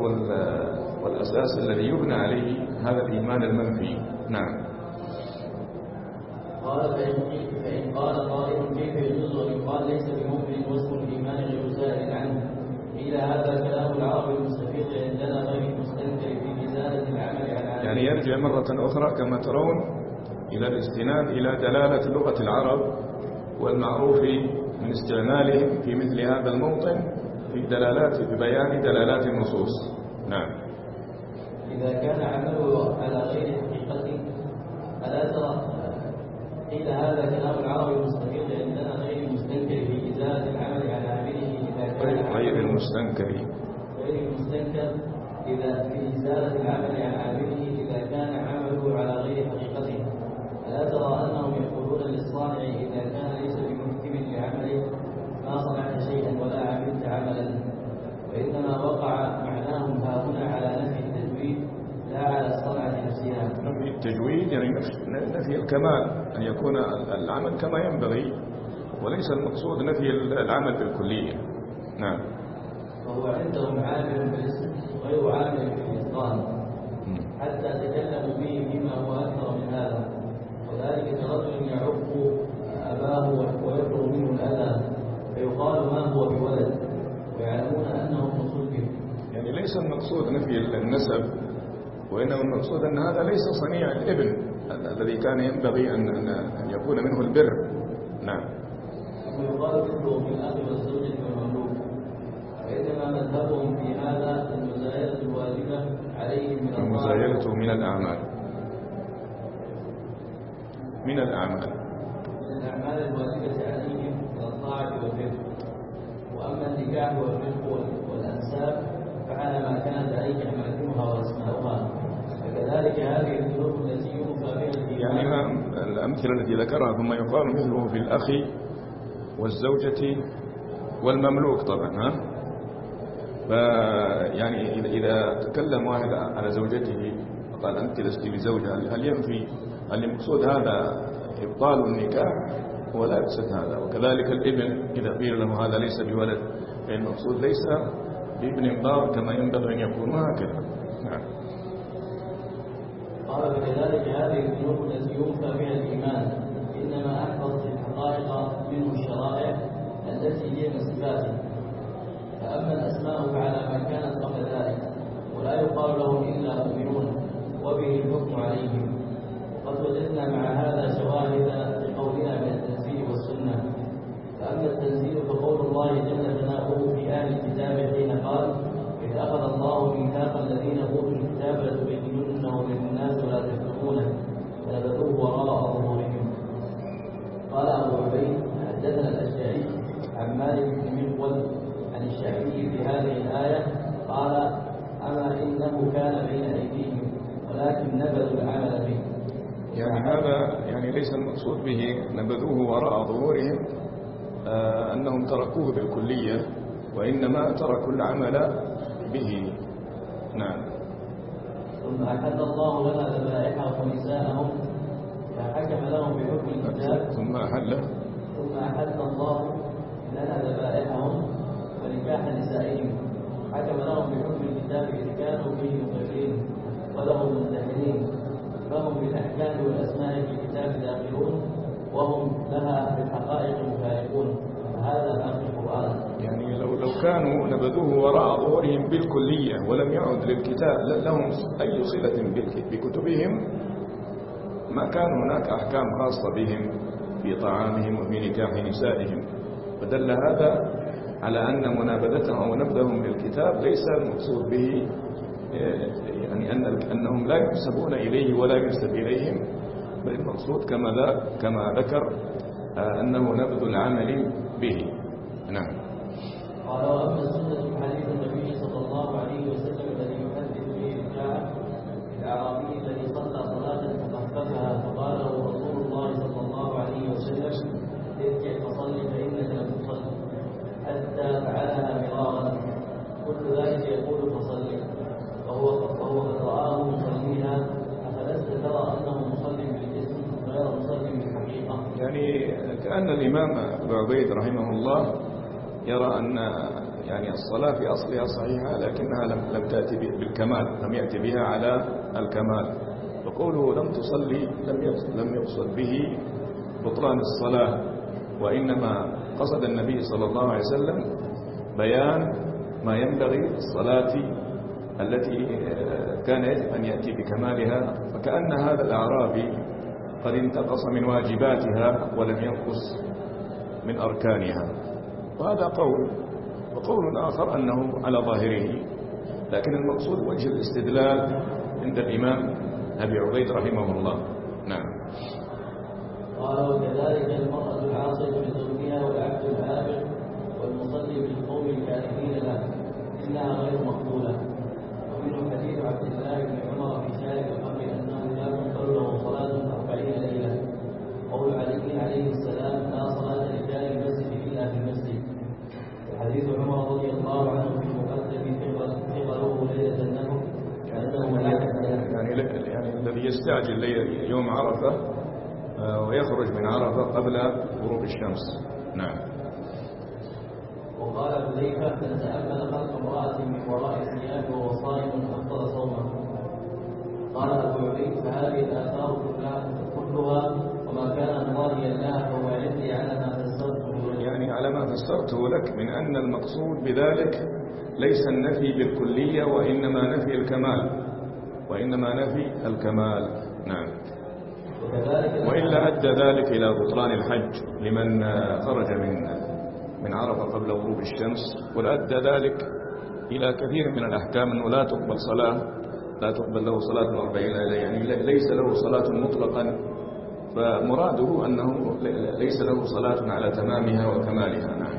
والأساس الذي يبنى عليه هذا الإيمان المنفي. نعم. قال فإن قال قائل كيف يجوز أن يقال ليس بمؤمن وصف الإيمان غير سائل عنه؟ قيل هذا كلام العرب المستفيض عندنا غير المستنكر في إزالة العمل على يعني يرجع مرة أخرى كما ترون إلى الاستناد إلى دلالة لغة العرب والمعروف من استعمالهم في مثل هذا الموطن في بيان دلالات النصوص. نعم. إذا كان عمله على غير حقيقته ألا ترى؟ قيل هذا كلام العرب المستفيض عندنا غير المستنكر في إزالة العمل على عامله إذا كان غير المستنكر إذا في إزالة العمل على عامله إذا كان عمله على غير حقيقته. ألا ترى أنهم يقولون للصانع إذا كان ليس بمحكم لعمله ما صنعت شيئا ولا عملت عملا، وإنما وقع معناهم هاهنا على نفي التجويد لا على الصنعة نفسها. نفي التجويد يعني نفي الكمال، أن يكون العمل كما ينبغي، وليس المقصود نفي العمل بالكلية. نعم. وهو عندهم عامل بالاسم غير عامل بالإتقان حتى تكلموا به فيما هو أكثر من هذا، وذلك كرجل يعق أباه ويكره منه الأذى فيقال ما هو بولد ويعلمون أنه مقصود به. يعني ليس المقصود نفي النسب، وإنما المقصود أن هذا ليس صنيع الابن الذي كان ينبغي أن يكون منه البر. نعم. ويقال مثله في الأخ والزوجة والمملوك، وإنما مذهبهم في هذا المزايدة الواجبة عليهم من المزايدة من الأعمال من الأعمال الواجبة عليهم من الطاعة والبر. وأما النكاح والرزق والأنساب فعلى ما كانت عليه محاكمها وأسماؤها، فكذلك هذه الذنوب التي يوفى بها يعني الأمثلة التي ذكرها ثم يقال مثله في الأخ والزوجة والمملوك طبعا. يعني إذا تكلم واحد على زوجته وقال أنت لست بزوجة، هل ينفي؟ هل المقصود هذا إبطال النكاح؟ ولا يقصد هذا. وكذلك الابن إذا قيل له هذا ليس بولد، فالمقصود ليس بابن بار كما ينبغي أن يكون، هكذا. نعم. قال فكذلك هذه الذنوب التي يوفى بها الإيمان إنما أحفظت الحقائق منه الشرائع التي هي من صفاته. فأما الأسماء فعلى ما كانت قبل ذلك، ولا يقال لهم إلا مؤمنون وبه الحكم عليهم. قد وجدنا مع هذا شواهد لقولنا من التنزيل والسنة. فأما التنزيل فقول الله جل ثناؤه في أهل الكتاب حين قال إذ أخذ الله ميثاق الذين أوتوا الكتاب لتبيننه للناس ولا تكتمونه فنبذوه وراء ظهورهم. قال أبو عبيد حدثنا الأشعري عن مالك بن مغول عن الشافعي في هذه الآية قال أما إنه كان بين أيديهم ولكن نبذوا العمل به. يعني هذا يعني ليس المقصود به نبذوه وراء ظهورهم أنهم تركوه بالكلية، وإنما تركوا العمل به. نعم. ثم أحل الله لنا ذبائحهم ونساءهم فحكم لهم بحكم الكتاب. ثم أحل الله لنا ذبائحهم ونكاح نسائهم حكم لهم بحكم الكتاب إذ كانوا فيه مقرين ولهم ممتحنين، فهم بالأحكام والأسماء في الكتاب داخلون وهم لها بالحقائق مفارقون. هذا حق القرآن. يعني لو كانوا نبذوه وراء ظهورهم بالكلية ولم يعد للكتاب لهم أي صلة بكتبهم، ما كان هناك أحكام خاصة بهم في طعامهم وفي نكاح نسائهم. فدل هذا على أن منابذتهم أو نبذهم للكتاب ليس المقصود به يعني أنهم لا ينسبون إليه ولا ينسب إليهم، بل المقصود كما ذكر أنه نبذ العمل به. نعم. قال وأما السنة في حديث النبي صلى الله عليه وسلم الذي يحدث به رجاء الأعرابي الذي صلى صلاة فخففها فقال له رسول الله صلى الله عليه وسلم ارجع فصل فإنك لم تصل، حتى فعلها مرارا. كل ذلك يقول فصل وهو قد رآه مصليها، أفلست ترى أنه مصل بالجسم غير مصل بالحقيقة؟ يعني كأن الإمام أبو عبيد رحمه الله يرى أن يعني الصلاة في أصلها صحيحة، لكنها لم تأتي بالكمال، لم يأتي بها على الكمال. وقوله لم تصلي لم يقصد به بطلان الصلاة، وإنما قصد النبي صلى الله عليه وسلم بيان ما ينبغي الصلاة التي كان يجب أن يأتي بكمالها، فكأن هذا الأعرابي قد انتقص من واجباتها ولم ينقص من أركانها. وهذا قول، وقول آخر أنه على ظاهره، لكن المقصود وجه الاستدلال عند الإمام أبي عبيد رحمه الله. نعم. قال وكذلك المرأة العاصية لزوجها والعبد العابد والمصلي بالقوم الكارهين له إنها غير مقبولة. ومنه حديث عبد الله بن عمر في شارع القبر أنه لا تنقل له صلاة 40 ليلة. قول علي عليه السلام لا صلاة لجار المسجد إلا في المسجد. وحديث عمر رضي الله عنه في المقدم ثقله ليلة النحر كأنه ملائكة يعني الذي يستعجل يوم عرفة ويخرج من عرفة قبل غروب الشمس. نعم. وقال حذيفة من تأمل خلق امرأة من وراء ثياب وهو صائم أفضل صوما. قال أبو عبيد فهذه الآثار كلها وما كان مضاهيا لها فهو عندي على ما فسرته لك. يعني على ما فسرته لك من أن المقصود بذلك ليس النفي بالكلية وإنما نفي الكمال، وإنما نفي الكمال. نعم. وإلا أدى ذلك إلى بطلان الحج لمن خرج من عرفة قبل غروب الشمس، وأدى ذلك إلى كثير من الأحكام أنه لا تقبل له صلاة 40 ليلة، يعني ليس له صلاة مطلقا، فمراده أنه ليس له صلاة على تمامها وكمالها. نعم.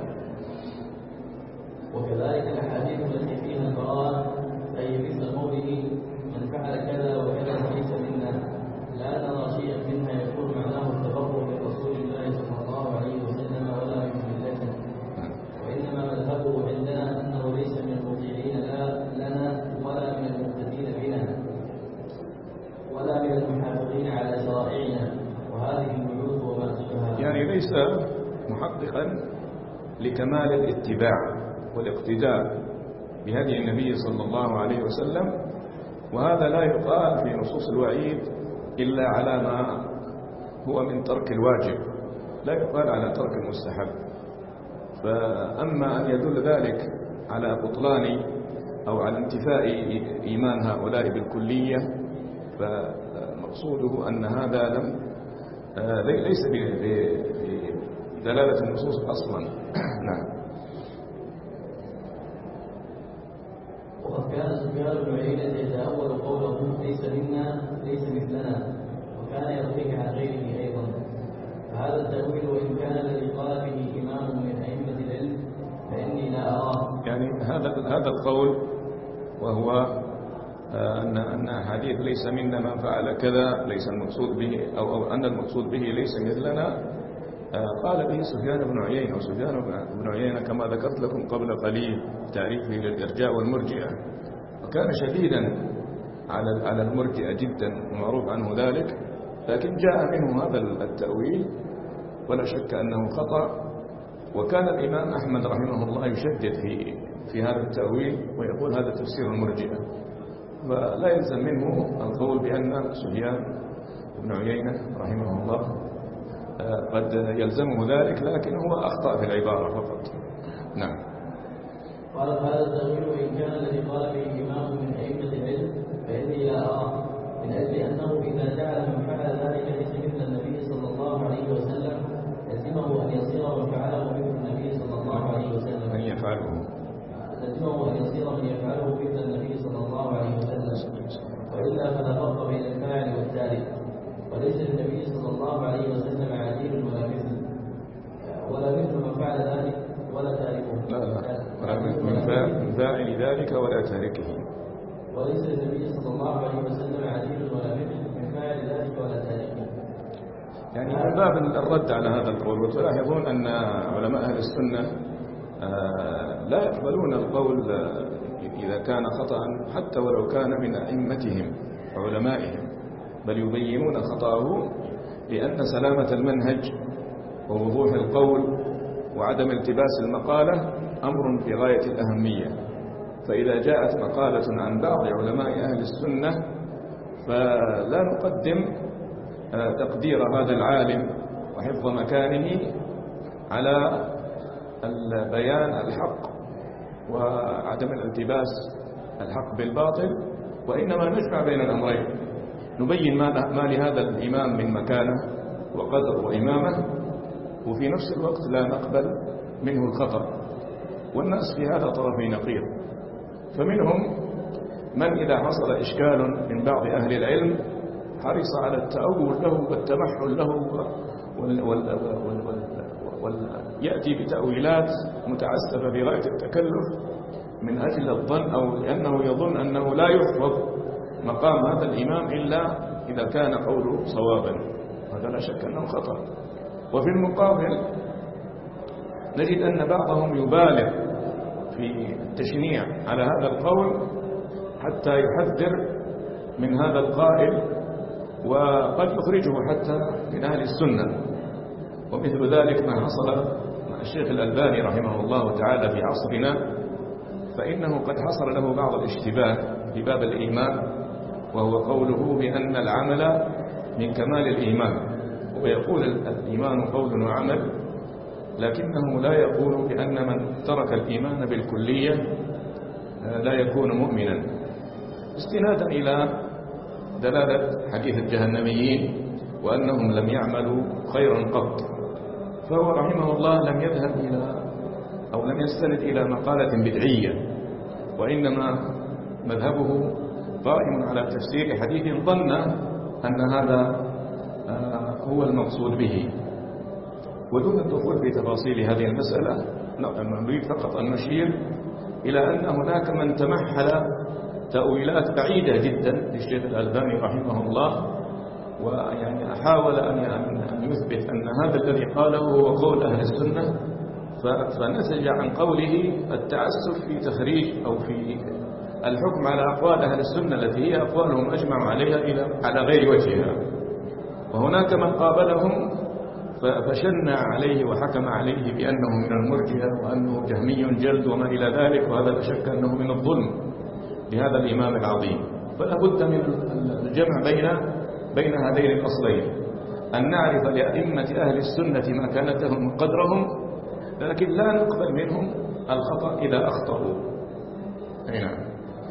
وكذلك الأحاديث التي فيها البراءة أي مثل قوله من فعل كذا وكذا ليس منا، لا نرى شيئا منها يكون معناه التبرؤ من رسول الله صلى الله عليه وسلم ولا من ملته، وإنما مذهبه عندنا أنه ليس من المطيعين لنا ولا من المقتدين بنا ولا من المحافظين على شرائعنا، وهذه البيوت وما شبهها. يعني ليس محققا لكمال الاتباع والاقتداء بهدي النبي صلى الله عليه وسلم، وهذا لا يقال في نصوص الوعيد إلا على ما هو من ترك الواجب، لا يقال على ترك المستحب. فأما أن يدل ذلك على بطلان أو على انتفاء إيمان هؤلاء بالكلية، فمقصوده أن هذا ليس بدلالة النصوص أصلا. نعم. وقد كان سفيان بن عيينة يتأول قوله ليس منا ليس مثلنا، وكان يرويه عن غيره أيضا. فهذا التأويل وإن كان الذي قال به إمام من أئمة العلم فإني لا أراه. يعني هذا القول وهو أن حديث ليس منا من فعل كذا ليس المقصود به أو أن المقصود به ليس مثلنا، قال به سفيان بن عيينة. وسفيان بن عيينة كما ذكرت لكم قبل قليل تعريفه للإرجاء والمرجئة، وكان شديدا على المرجئة جدا ومعروف عنه ذلك، لكن جاء منه هذا التأويل ولا شك أنه خطأ. وكان الإمام أحمد رحمه الله يشدد في هذا التأويل ويقول هذا تفسير المرجئة، ولا يلزم منه القول بأن سفيان بن عيينة رحمه الله قد يلزمه ذلك، لكن هو أخطأ في العبارة فقط. نعم. قال هذا التأويل وإن كان الذي قال به إمام من أئمة العلم فإني لا أراه، من أجل أنه إذا جعل من فعل ذلك ليس مثل النبي صلى الله عليه وسلم لزمه أن يصير من فعله مثل النبي صلى الله عليه وسلم. من يفعله لزمه أن يصير من يفعله مثل النبي صلى الله عليه وسلم، وإلا فلا فرق بين الفاعل والتارك. وليس للنبي صلى الله عليه وسلم عديل ولا مثل من فعل ذلك ولا تاركه. ولا من فاعل ذلك ولا تاركه. وليس للنبي صلى الله عليه وسلم عديل ولا مثل من فاعل ذلك ولا تاركه. يعني من باب الرد على هذا القول. وتلاحظون أن علماء أهل السنة لا يقبلون القول إذا كان خطأ حتى ولو كان من أئمتهم وعلمائهم، بل يبينون خطأه، لأن سلامة المنهج ووضوح القول وعدم التباس المقالة أمر في غاية الأهمية. فإذا جاءت مقالة عن بعض علماء أهل السنة فلا نقدم تقدير هذا العالم وحفظ مكانه على البيان الحق وعدم الالتباس الحق بالباطل، وإنما نجمع بين الأمرين، نبين ما لهذا الإمام من مكانة وقدر وإمامة، وفي نفس الوقت لا نقبل منه الخطأ. والناس في هذا طرفي نقيض، فمنهم من إذا حصل إشكال من بعض أهل العلم حرص على التأول له والتمحل له يأتي بتأويلات متعسفة بغاية التكلف من أجل الظن أو لأنه يظن أنه لا يحفظ مقام هذا الإمام إلا إذا كان قوله صوابا، هذا لا شك أنه خطأ. وفي المقابل نجد أن بعضهم يبالغ في التشنيع على هذا القول حتى يحذر من هذا القائل، وقد يخرجه حتى من أهل السنة. ومثل ذلك ما حصل مع الشيخ الألباني رحمه الله تعالى في عصرنا، فإنه قد حصل له بعض الاشتباه في باب الإيمان، وهو قوله بأن العمل من كمال الإيمان، ويقول الإيمان قول وعمل، لكنه لا يقول بأن من ترك الإيمان بالكلية لا يكون مؤمنا، استنادا إلى دلالة حديث الجهنميين وأنهم لم يعملوا خيرا قط. فهو رحمه الله لم يذهب إلى أو لم يستند إلى مقالة بدعية، وإنما مذهبه قائم على تفسير حديث ظن أن هذا هو المقصود به. ودون الدخول في تفاصيل هذه المسألة نريد فقط أن نشير إلى أن هناك من تمحل تأويلات بعيدة جدا للشيخ الألباني رحمه الله، ويعني حاول أن يثبت أن هذا الذي قاله هو قول أهل السنة، فنسج عن قوله التعسف في تخريج أو في الحكم على أقوال أهل السنة التي هي أقوالهم أجمع عليها على غير وجهها. وهناك من قابلهم فشنع عليه وحكم عليه بأنه من المرجئة وأنه جهمي جلد وما إلى ذلك، وهذا لا شك أنه من الظلم لهذا الإمام العظيم. فلا بد من الجمع بين هذين الأصلين، أن نعرف لأئمة أهل السنة مكانتهم وقدرهم، لكن لا نقبل منهم الخطأ إذا أخطأوا. نعم.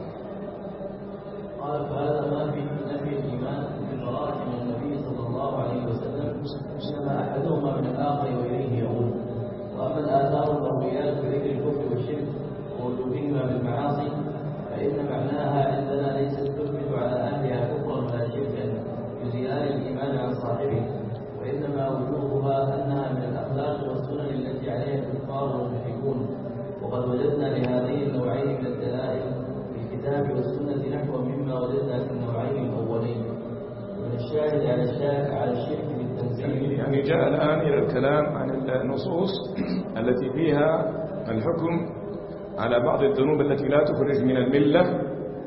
قال فهذا ما في نفي الإيمان بالبراءة من النبي صلى الله عليه وسلم، إنما أحدهما من الآخر وإليه يعود. وأما الآثار المرويات بذكر الكفر والشرك ووجوبهما بالمعاصي فإن معناها عندنا ليست تثبت على أهلها كفرا ولا شركا بزيان الإيمان عن صاحبه، وإنما وجوبها أنها من الأخلاق والسنن التي عليها الكفار والمشركون. وقد وجدنا لهذين النوعين من الدلائل في الكتاب والسنة نحو مما وجدنا في النوعين الأولين. من الشاهد على الشرك بالتنزيل، يعني جاء الآن إلى الكلام عن النصوص التي فيها الحكم على بعض الذنوب التي لا تخرج من الملة،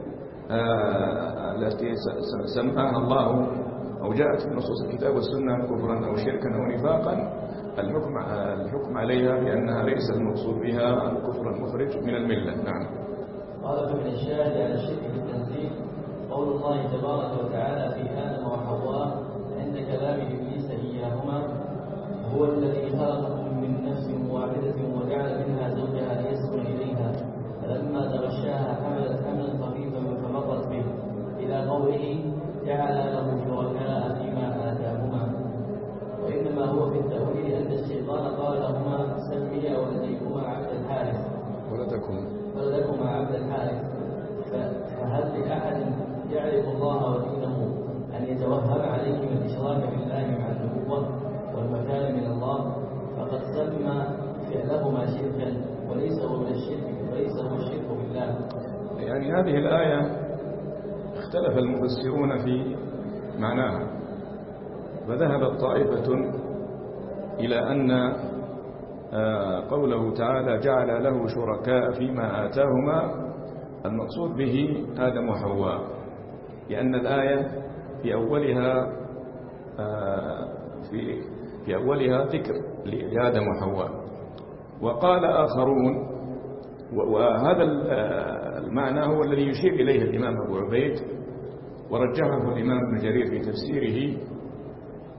التي سماها الله أو جاءت في نصوص الكتاب والسنة كفرا أو شركا أو نفاقا، الحكم عليها بأنها ليس المقصود بها الكفر المخرج من الملة. نعم. قال فمن الشاهد على الشرك بالتنزيل قول الله تبارك وتعالى في آدم وحواء عند كلام إبليس إياهما: هو الذي خلقكم من نفس واحدة وجعل منها زوجها ليسكن إليها فلما تغشاها حملت حملا خفيفا فمرت به، إلى قوله جعل له شركاء فيما آتاهما. وإنما هو في التأويل أن الشيطان قال لهما: سميا ولديكما عبد الحارث ولدكما عبد الحارث. فهل لأحد يعرف الله ودينه أن يتوهم عليهم الإشراك بالله مع النبوة والمكان من الله؟ فقد سمى فعلهما شركا وليس هو الشرك بالله. يعني هذه الآية اختلف المفسرون في معناها، فذهبت طائفة إلى أن قوله تعالى جعل له شركاء فيما آتاهما المقصود به آدم وحواء، لأن الآية في أولها ذكر لآدم وحواء. وقال آخرون، وهذا المعنى هو الذي يشير إليه الإمام أبو عبيد ورجحه الإمام ابن جرير في تفسيره،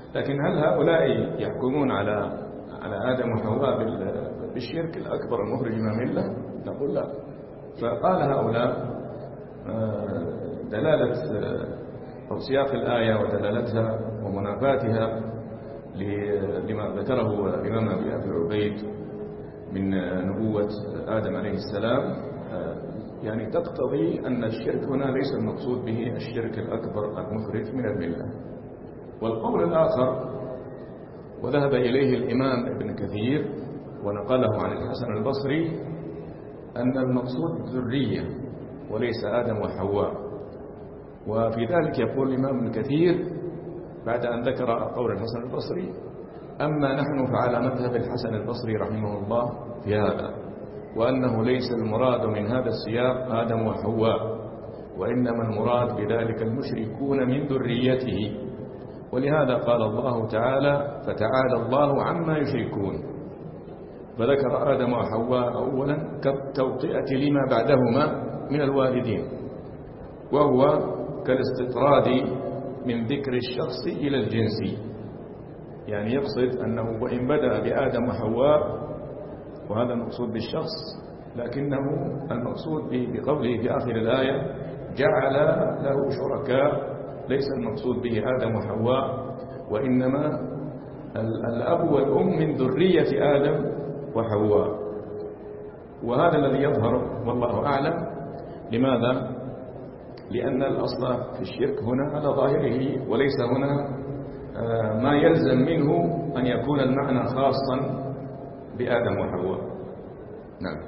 لكن هل هؤلاء يحكمون على آدم وحواء بالشرك الأكبر المخرج من الملة؟ نقول لا. فقال هؤلاء دلالة أو سياق الآية ودلالتها ومنافاتها لما ذكره الإمام أبي عبيد من نبوة آدم عليه السلام، يعني تقتضي أن الشرك هنا ليس المقصود به الشرك الأكبر المخرج من الملة. والقول الآخر وذهب إليه الإمام ابن كثير ونقله عن الحسن البصري أن المقصود الذرية وليس آدم وحواء. وفي ذلك يقول الإمام ابن كثير بعد أن ذكر قول الحسن البصري: أما نحن فعلى مذهب الحسن البصري رحمه الله في هذا، وأنه ليس المراد من هذا السياق آدم وحواء، وإنما المراد بذلك المشركون من ذريته. ولهذا قال الله تعالى: فتعالى الله عما يشركون. فذكر آدم وحواء أولا كالتوطئة لما بعدهما من الوالدين، وهو كالاستطراد من ذكر الشخص إلى الجنس، يعني يقصد أنه وإن بدأ بآدم وحواء وهذا المقصود بالشخص، لكنه المقصود بقوله في آخر الآية جعل له شركاء، ليس المقصود به آدم وحواء، وإنما الأب والأم من ذرية آدم وحواء. وهذا الذي يظهر والله أعلم. لماذا؟ لأن الأصل في الشرك هنا على ظاهره، وليس هنا ما يلزم منه أن يكون المعنى خاصا بآدم وحواء. نعم.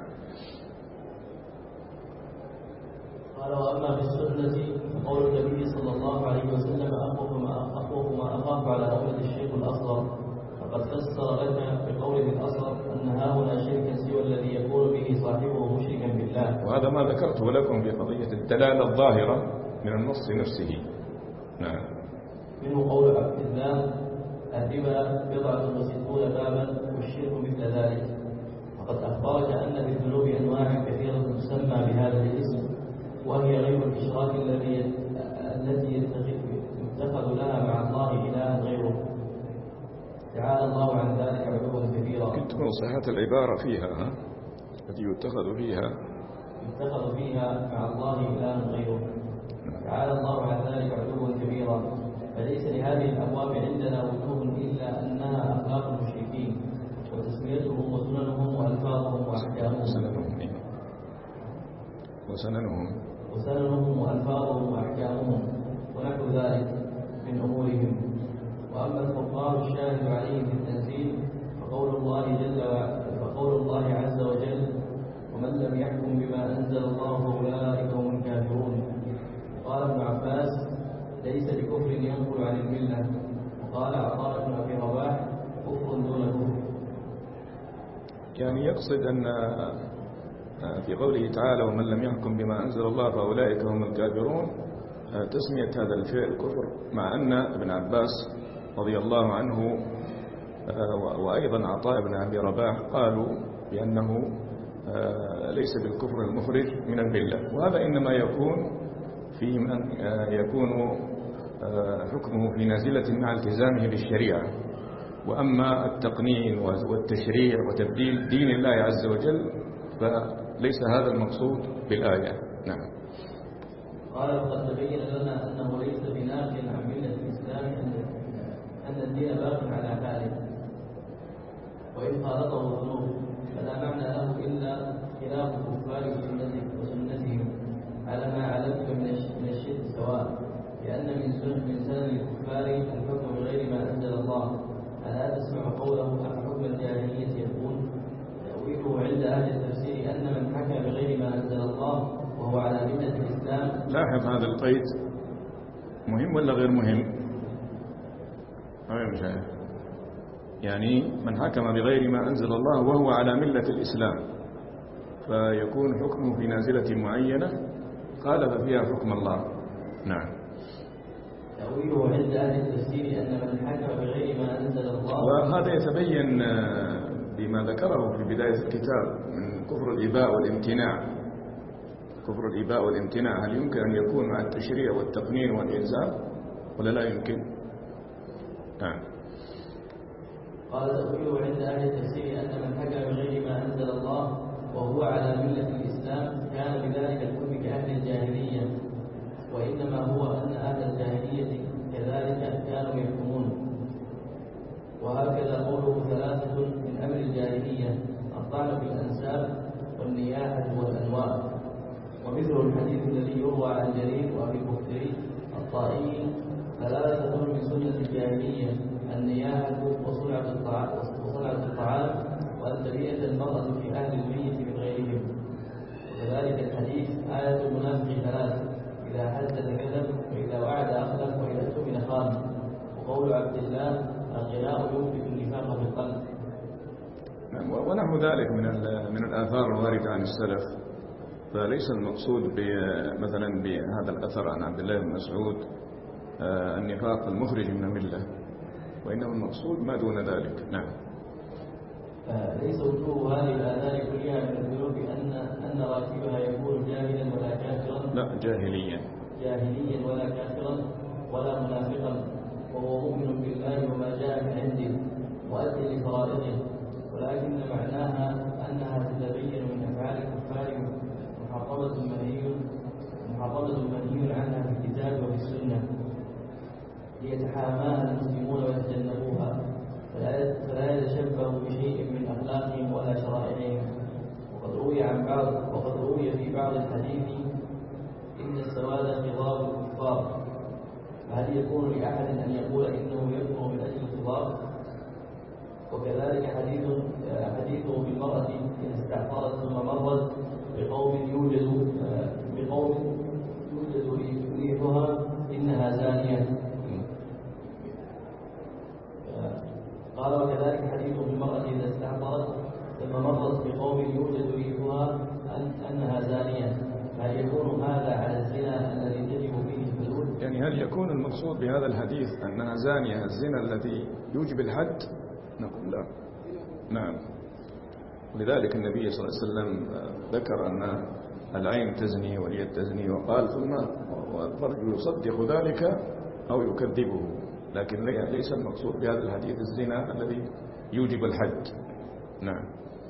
قال: وأما في السنة فقول النبي صلى الله عليه وسلم: أخوف ما أخاف على أولد الشرك الأصغر، فقد فسر لنا بقوله الأصغر أن هاهنا شركا سوى الذي يكون به صاحبه مشركا بالله. وهذا ما ذكرته لكم في قضية الدلالة الظاهرة من النص نفسه. نعم. منه قول عبد الله: الربا 67 بابا والشرك مثل ذلك. وقد أخبرك أن في الذنوب أنواع كثيرة تسمى بهذا الاسم، وهي غير الإشراك التي يتخذ لها مع الله إلها غيره، تعالى الله عن ذلك علوا كبيرا. كنت صحة العبارة فيها التي يتخذ فيها مع الله إلها غيره، تعالى الله عن ذلك علوا كبيرا. فليس لهذه الأبواب عندنا وجوه إلا أنها أخلاق المشركين، وتسميتهم وسننهم وألفاظهم وأحكامهم وسننهم وألفاظهم وأحكامهم ونحو ذلك من أمورهم. وأما الفقهاء الشاهد عليهم في التنزيل فقول الله عز وجل: ومن لم يحكم بما أنزل الله فأولئك هم الكافرون. قال ابن عباس: ليس بكفر ينقل عن الملة. وقال عطاء بن أبي رباح: كفر دون كفر. يعني يقصد أن في قوله تعالى: ومن لم يحكم بما أنزل الله فأولئك هم الكافرون، تسمية هذا الفعل كفر، مع أن ابن عباس رضي الله عنه وأيضا عطاء بن أبي رباح قالوا بأنه ليس بالكفر المخرج من الملة. وهذا إنما يكون في من يكون حكمه في نازلة مع التزامه بالشريعة. وأما التقنين والتشريع وتبديل دين الله عز وجل فليس هذا المقصود بالآية. نعم. قال: وقد تبين لنا أنه ليس بناف عن ملة الإسلام أن الدين باق على حاله، وإن خالطه ذنوب فلا معنى له إلا خلاف الكفار وسنتهم على ما علمت من الشرك سواء، لأن من سنن الكفار الحكم بغير ما أنزل الله. ألا تسمع قوله: أفحكم الجاهلية يكون؟ تأويله عند أهل التفسير أن من حكم بغير ما أنزل الله وهو على ملة الإسلام. لاحظ هذا القيد مهم ولا غير مهم؟ يعني من حكم بغير ما أنزل الله وهو على ملة الإسلام فيكون حكمه في نازلة معينة خالف فيها حكم الله. نعم. تأويله عند أهل التفسير أن من حكم بغير ما أنزل الله، وهذا يتبين بما ذكره في بداية الكتاب من كفر الإباء والامتناع. كفر الإباء والامتناع هل يمكن أن يكون مع التشريع والتقنين والإلزام ولا لا يمكن؟ نعم. قال تأويله عند أهل التفسير أن من حكم بغير ما أنزل الله وهو على ملة الإسلام كان بذلك الحكم كأهل الجاهلية، وإنما هو أن أهل الجاهلية كذلك كانوا يحكمون. وهكذا قوله ثلاثة من أمر الجاهلية: الطعن بالأنساب والنياحة والأنواع. ومثل الحديث الذي يروى عن جرير وأبي البختري الطائي: ثلاثة من سنة الجاهلية: النياحة وصنعة الطعام وأن تبية المرأة في أهل الميت من غيرهم. وكذلك الحديث: آية المنافق ثلاث: إذا حدث كذب، وإذا وعد أخلف، وإذا اؤتمن خان. وقول عبد الله: الغناء ينبت النفاق في القلب. ونحو ذلك من الآثار الواردة عن السلف. فليس المقصود مثلا بهذا الأثر عن عبد الله بن مسعود النفاق المخرج من الملة، وإنما المقصود ما دون ذلك. نعم. ليس وجوه هذه الآثار كلها من الذنوب أن راكبها يكون جاهلا ولا كافرا. لا، جاهليا ولا كافرا ولا منافقا، وهو مؤمن بالله وما جاء من عنده مؤدي لفرائضه، ولكن معناها أنها تتبين من أفعال الكفار محرمة منهي عنها في الكتاب وفي السنة، ليتحاماها المسلمون ويتجنبوها، فلا يتشبه بشيء من أخلاقهم ولا شرائعهم. وقد روي في بعض الحديث: إن السواد خضاب الكفار. فهل يكون لأحد أن يقول إنه يكفر من أجل الخضاب؟ وكذلك حديثه بالمرأة إن استعطرت ثم مرت بقوم يوجد ريحها إنها زانية. قال: وكذلك حديثه بالمرأة إذا استعطرت ثم مرت بقوم يوجد ريحها أنها زانية. هل يكون هذا على الزنا الذي تجب فيه الحدود؟ يعني هل يكون المقصود بهذا الحديث أنها زانية الزنا الذي يوجب الحد؟ نقول لا. نعم. لذلك النبي صلى الله عليه وسلم ذكر أن العين تزني واليد تزني، وقال ثم والفرج يصدق ذلك أو يكذبه، لكن ليس المقصود بهذا الحديث الزنا الذي يوجب الحد. نعم.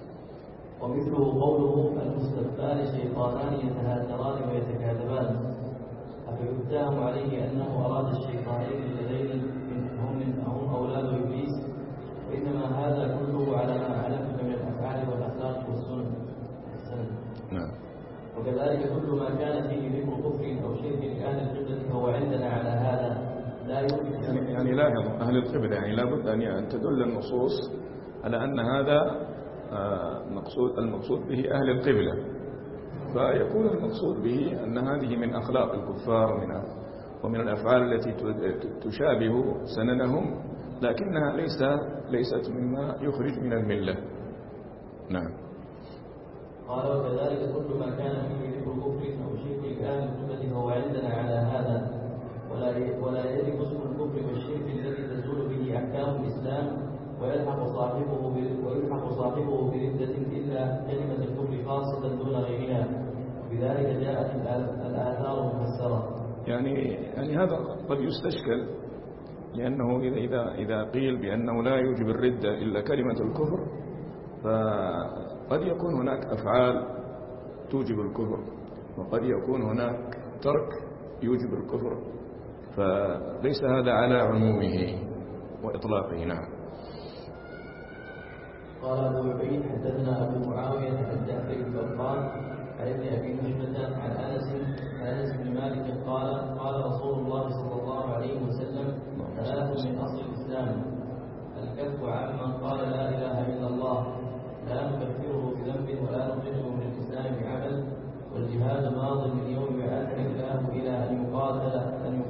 ومثله قوله: المستبان شيطانان يتهاجران ويتكاذبان. أفيتهم عليه أنه أراد الشيطانين اللذين هم أولاد إبليس، وإنما هذا كله على ما علمت من الأفعال والأخلاق والسنن. نعم. وكذلك كل ما كان فيه ذكر كفر أو شرك لأهل القبلة فهو عندنا على هذا لا يمكن. يعني لاحظ أهل القبلة، يعني لابد أن تدل النصوص على أن هذا المقصود به أهل القبلة، فيكون المقصود به أن هذه من أخلاق الكفار ومن الأفعال التي تشابه سننهم، لكنها ليست مما يخرج من الملة. نعم. قال: وكذلك كل ما كان فيه ذكر كفر أو شرك لأهل القبلة فهو عندنا على هذا، ولا يجب اسم الكفر والشرك الذي تزول به أحكام الإسلام ويلحق صاحبه بردة إلا كلمة الكفر خاصة دون غيرها، وبذلك جاءت الآثار مفسرة. يعني هذا قد يستشكل، لأنه إذا قيل بأنه لا يوجب الردة إلا كلمة الكفر، فقد يكون هناك أفعال توجب الكفر، وقد يكون هناك ترك يوجب الكفر، فليس هذا على عمومه وإطلاقه. نعم. قال أبو عبيد: حدثنا أبو معاوية عن جعفر بن برقان عن ابن أبي نجمة عن أنس بن مالك قال رسول الله صلى الله عليه وسلم: ثلاث من أصل الإسلام: الكف عمن قال لا إله إلا الله لا نكفره بذنب ولا نخرجه من الإسلام بعمل، والجهاد ماض من يوم يبعثني الله إلى أن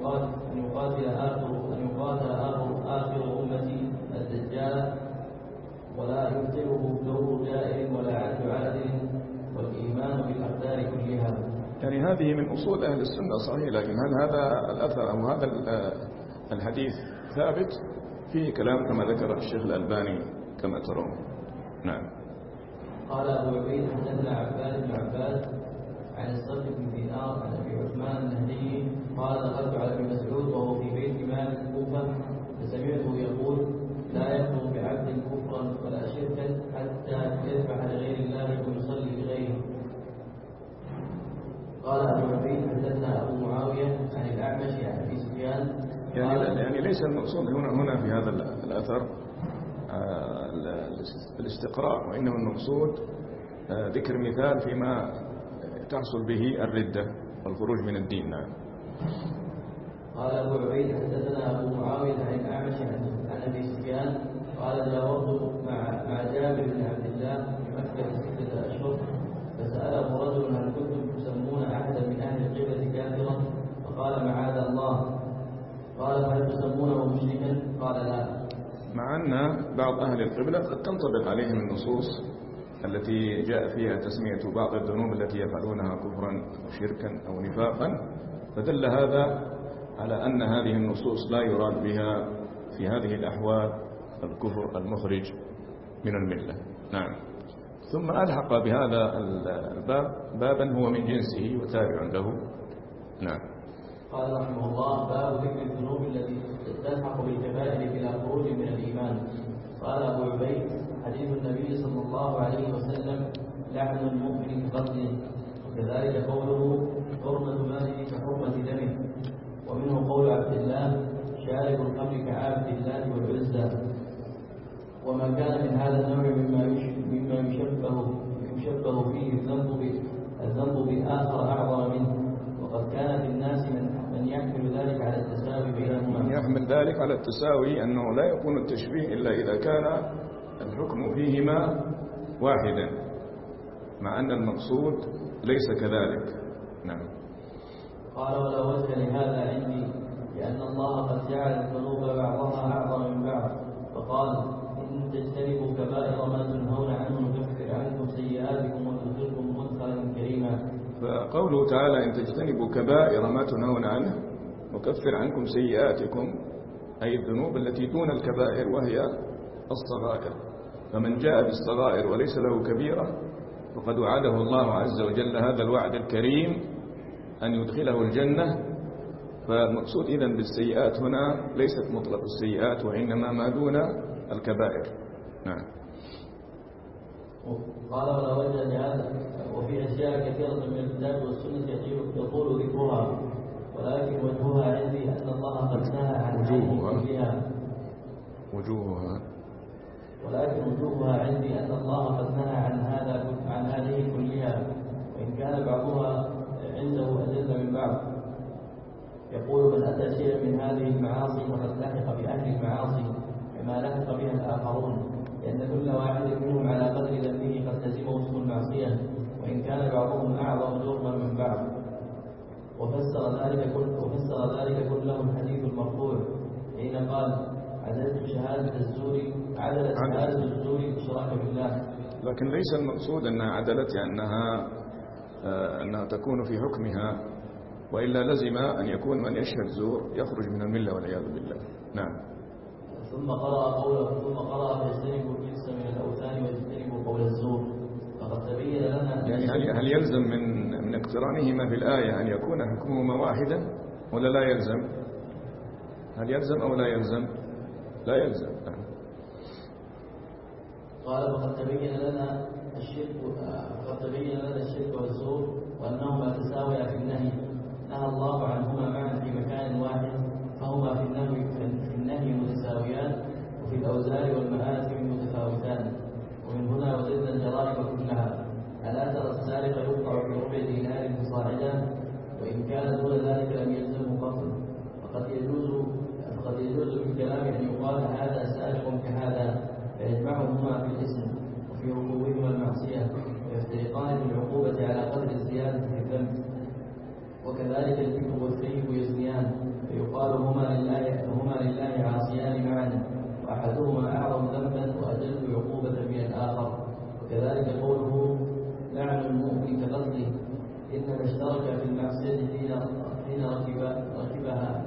يقاتل آخر أمتي الدجال ولا يبطله دور جائر ولا عدل عادل، والإيمان بالأقدار كلها. يعني هذه من أصول أهل السنة صحيح، لكن هل هذا الأثر أو هذا الحديث ثابت؟ فيه كلام كما ذكر الشيخ الألباني كما ترون. نعم. قال أبو عبيد: حدثنا عباد بن عباس عن الصدق بن دينار عن أبي عثمان النهدي قال: دخلت على ابن مسعود وهو في بيت مال الكوفة فسمعته يعني ليس المقصود هنا في هذا الأثر الاستقراء، وإنما المقصود ذكر مثال فيما تحصل به الردة والخروج من الدين. نعم. قال أبو عبيد حدثنا أبو معاوية عن الأعمش عن أبي سفيان قال جاورت مع جابر بن عبد الله في مكة 6 أشهر فسأله رجل هل كنتم تسمون أحدا من أهل القبلة كافرا؟ فقال معاذ الله. قال فهل تسمونه مشركا؟ قال لا. مع أن بعض أهل القبلة قد تنطبق عليهم النصوص التي جاء فيها تسمية بعض الذنوب التي يفعلونها كفرا أو شركا أو نفاقا، فدل هذا على أن هذه النصوص لا يراد بها في هذه الأحوال الكفر المخرج من الملة. نعم. ثم ألحق بهذا الباب بابا هو من جنسه وتابع له. نعم. قال رحمه الله باب ذكر الذنوب التي تلحق بالكبائر بلا خروج من الإيمان. قال أبو عبيد حديث النبي صلى الله عليه وسلم لعن المؤمن كقتله، وكذلك قوله حرمة ماله كحرمة دمه، ومنه قول عبد الله شارب الخمر كعابد الله والعزى. وما كان من هذا النوع مما يشبه فيه الذنب بآخر أعظم منه، وقد كان في الناس من يحمل ذلك على التساوي بينهما. من يحمل ذلك على التساوي أنه لا يكون التشبيه إلا إذا كان الحكم فيهما واحدا، مع أن المقصود ليس كذلك. نعم. قال ولا وجه لهذا عندي، لأن الله قد جعل الذنوب بعضها أعظم من بعض، فقال إن تجتنبوا كبائر ما تنهون عنه نكفر عنكم سيئاتكم وندخلكم مدخلا كريما. فقوله تعالى إن تجتنبوا كبائر ما تنهون عنه نكفر عنكم سيئاتكم، أي الذنوب التي دون الكبائر وهي الصغائر. فمن جاء بالصغائر وليس له كبيرة فقد وعده الله عز وجل هذا الوعد الكريم أن يدخله الجنة. فالمقصود إذن بالسيئات هنا ليست مطلق السيئات، وإنما ما دون الكبائر. نعم. قال ولا وجه لهذا، وفي أشياء كثيرة من الكتاب والسنة يطول ذكرها، ولكن وجهها عندي أن الله قد نهى عن وجوهها ولكن وجوهها عندي أن الله قد نهى عن هذه كلها، وإن كان بعضها عنده أجل من بعض. يقول من أتى شيئا من هذه المعاصي فقد لحق بأهل المعاصي كما لحق بها الآخرون، لأن كل واحد منهم على قدر ذنبه قد لزمه اسم المعصية، وإن كان بعضهم أعظم جرما من بعض. وفسر ذلك كله الحديث المرفوع حين قال عدلت شهادة الزور إشراك بالله. لكن ليس المقصود أنها عدلت أنها تكون في حكمها، وإلا لزم أن يكون من يشهد زور يخرج من الملة والعياذ بالله. نعم. ثم قرأ فاجتنبوا الرجس من الأوثان واجتنبوا قول الزور. فقد تبين لنا يعني هل يلزم من اقترانهما في الآية أن يكون حكمهما واحدا ولا لا يلزم؟ هل يلزم أو لا يلزم؟ لا يلزم. قال فقد تبين لنا الشرك والزور وأنهما تساويا في النهي، نهى الله عنهما معا في مكان واحد، فهما في النهي متساويان، وفي الأوزار والمآثم متفاوتان. ومن هنا وجدنا الجرائم كلها. ألا ترى السارق يقطع بربع دينار فصاعدا، وإن كان دون ذلك لم يلزمه قتل. فقد يجوز بالكلام أن يقال هذا سارق كهذا، فيجمعهما في الاسم وفي ركوبهما المعصية، ويفترقان بالعقوبة على قدر الزيادة في الذنب. وكذلك الذكر والثيب يزنيان، فيقال هما لله عاصيان معا، وأحدهما أعظم ذنبا وأجل عقوبة من الآخر. وكذلك قوله لعن المؤمن كقتله، إنما اشترك في المعصية حين ركبها.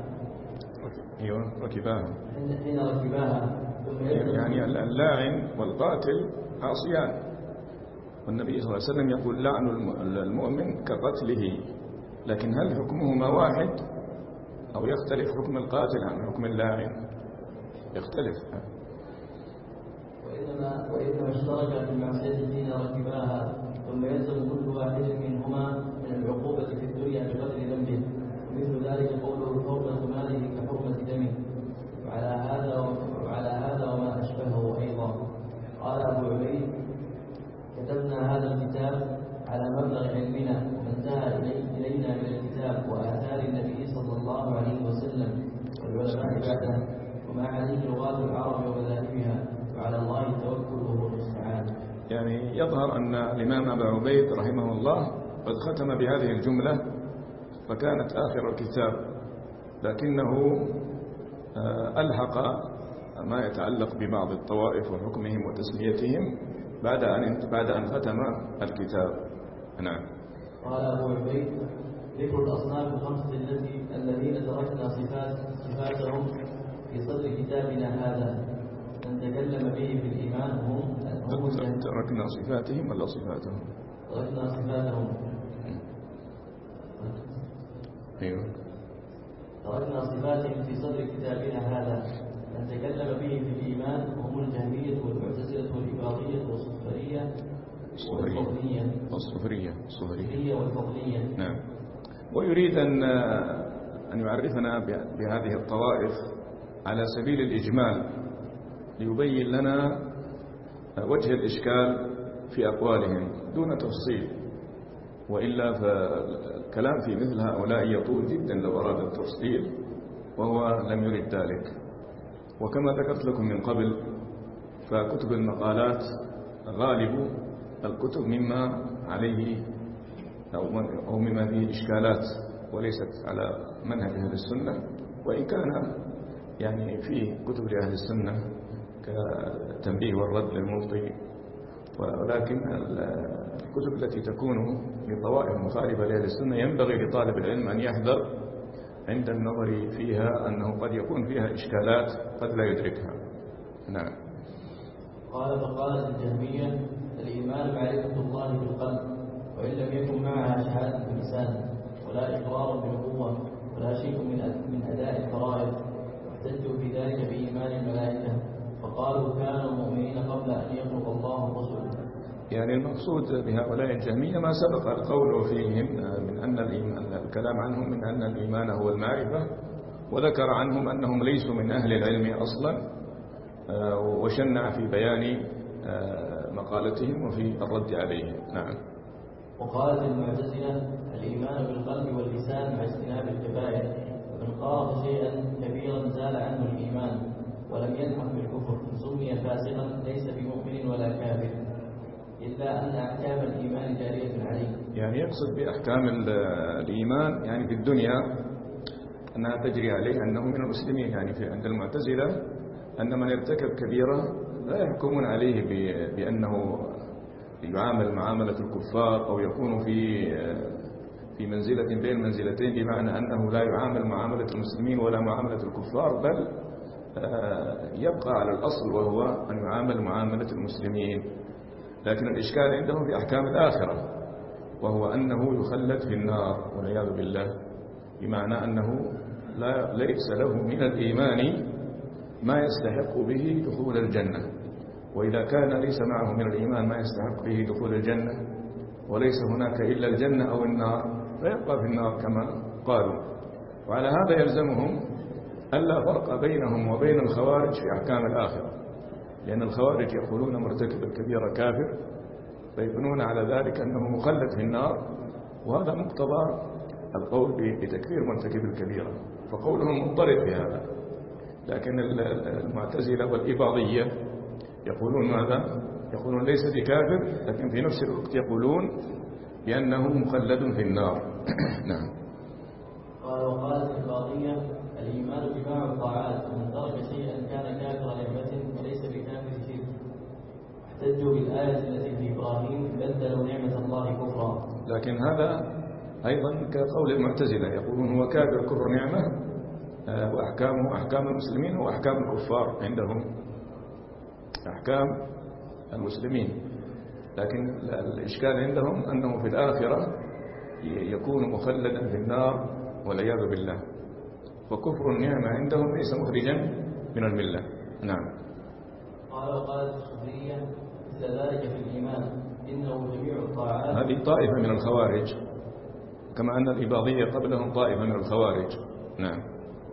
يعني اللاعن والقاتل عاصيان، والنبي صلى الله عليه وسلم يقول لعن المؤمن كقتله. لكن هل حكمهما واحد أو يختلف حكم القاتل عن حكم اللاعن؟ يختلف. وإنما اشترك في المعصية حين ركباها، ثم يلزم كل واحد منهما من العقوبة في الدنيا بقدر ذنبه. ومثل ذلك قوله حرمة ماله كحرمة دمه. وما عليه لغات العرب ومذاهبها، وعلى الله التوكل وهو المستعان. يعني يظهر أن الإمام أبا عبيد رحمه الله قد ختم بهذه الجملة فكانت آخر الكتاب، لكنه ألحق ما يتعلق ببعض الطوائف وحكمهم وتسميتهم بعد أن ختم الكتاب. نعم. قال أبو عبيد: ذكر الأصناف الخمسة الذين تركنا صفاتهم في صدر كتابنا هذا نتكلم به في الإيمان هم تركنا صفاتهم ولا صفاتهم؟ تركنا صفاتهم. أيوه. تركنا صفاتهم في صدر كتابنا هذا نتكلم به في الإيمان وهم الجهمية والمعتزلة والإباضية والصفرية والصوفية والفضلية. نعم. ويريد أن يعرفنا بهذه الطوائف على سبيل الإجمال ليبين لنا وجه الإشكال في أقوالهم دون تفصيل، وإلا فالكلام في مثل هؤلاء يطول جدا لو أراد التفصيل، وهو لم يرد ذلك. وكما ذكرت لكم من قبل فكتب المقالات غالب الكتب مما عليه أو مما فيه إشكالات وليست على منهج أهل السنة، وإن كان يعني فيه كتب لأهل السنة كالتنبيه والرد للمبطي، ولكن الكتب التي تكون لطوائف مخالفة لأهل السنة ينبغي لطالب العلم أن يحذر عند النظر فيها أنه قد يكون فيها إشكالات قد لا يدركها. نعم. قال فقالت الجهمية: الإيمان معرفة الله بالقلب، وإن لم يكن معها شهادة باللسان ولا إقرار بالقوة ولا شيء من أداء الفرائض، واحتجوا في ذلك بإيمان الملائكة فقالوا كانوا مؤمنين قبل أن يخلق الله الرسل. يعني المقصود بهؤلاء الجهمية ما سبق القول فيهم من أن الكلام عنهم من أن الإيمان هو المعرفة، وذكر عنهم أنهم ليسوا من أهل العلم أصلا، وشنع في بيان مقالتهم وفي الرد عليهم. نعم. وقالت المعتزلة: الإيمان بالقلب واللسان مع اجتناب الكبائر، ومن خالف شيئا كبيرا زال عنه الإيمان ولم يلحق بالكفر سمي فاسقا ليس بمؤمن ولا كافر، إلا أن أحكام الإيمان جارية عليه. يعني يقصد بأحكام الإيمان يعني في الدنيا أنها تجري عليه أنه من المسلمين. يعني في عند المعتزلة أن من ارتكب كبيرة لا يحكمون عليه بأنه يعامل معاملة الكفار أو يكون في منزلة بين منزلتين، بمعنى أنه لا يعامل معاملة المسلمين ولا معاملة الكفار، بل يبقى على الأصل وهو أن يعامل معاملة المسلمين. لكن الإشكال عندهم في أحكام الآخرة، وهو أنه يخلد في النار والعياذ بالله، بمعنى أنه ليس له من الإيمان ما يستحق به دخول الجنة، وإذا كان ليس معه من الإيمان ما يستحق به دخول الجنة وليس هناك إلا الجنة أو النار فيبقى في النار كما قالوا. وعلى هذا يلزمهم ألا فرق بينهم وبين الخوارج في أحكام الآخرة، لأن الخوارج يقولون مرتكب الكبيرة كافر، فيبنون على ذلك أنه مخلد في النار، وهذا مقتضى القول بتكفير مرتكب الكبيرة، فقولهم مضطرب في هذا. لكن المعتزلة والإباضية يقولون ماذا؟ يقولون ليس بكافر، لكن في نفس الوقت يقولون بأنه مخلد في النار. نعم. قال وقالت الإباضية: الإيمان جماع الطاعات، ومن ترك شيئا كان كافر نعمة وليس بكافر شرك. احتجوا بالآية التي في إبراهيم: بدلوا نعمة الله كفرا. لكن هذا أيضا كقول المعتزلة، يقولون هو كافر كفر نعمة، وأحكامه أحكام المسلمين وأحكام الكفار، عندهم أحكام المسلمين، لكن الإشكال عندهم أنه في الآخرة يكون مخلدا في النار والعياذ بالله، وكفر النعمة عندهم ليس مخرجا من الملة. نعم. قال وقالت الصوفية: مثل ذلك في الإيمان إنه جميع الطاعات. هذه طائفة من الخوارج، كما أن الإباضية قبلهم طائفة من الخوارج. نعم.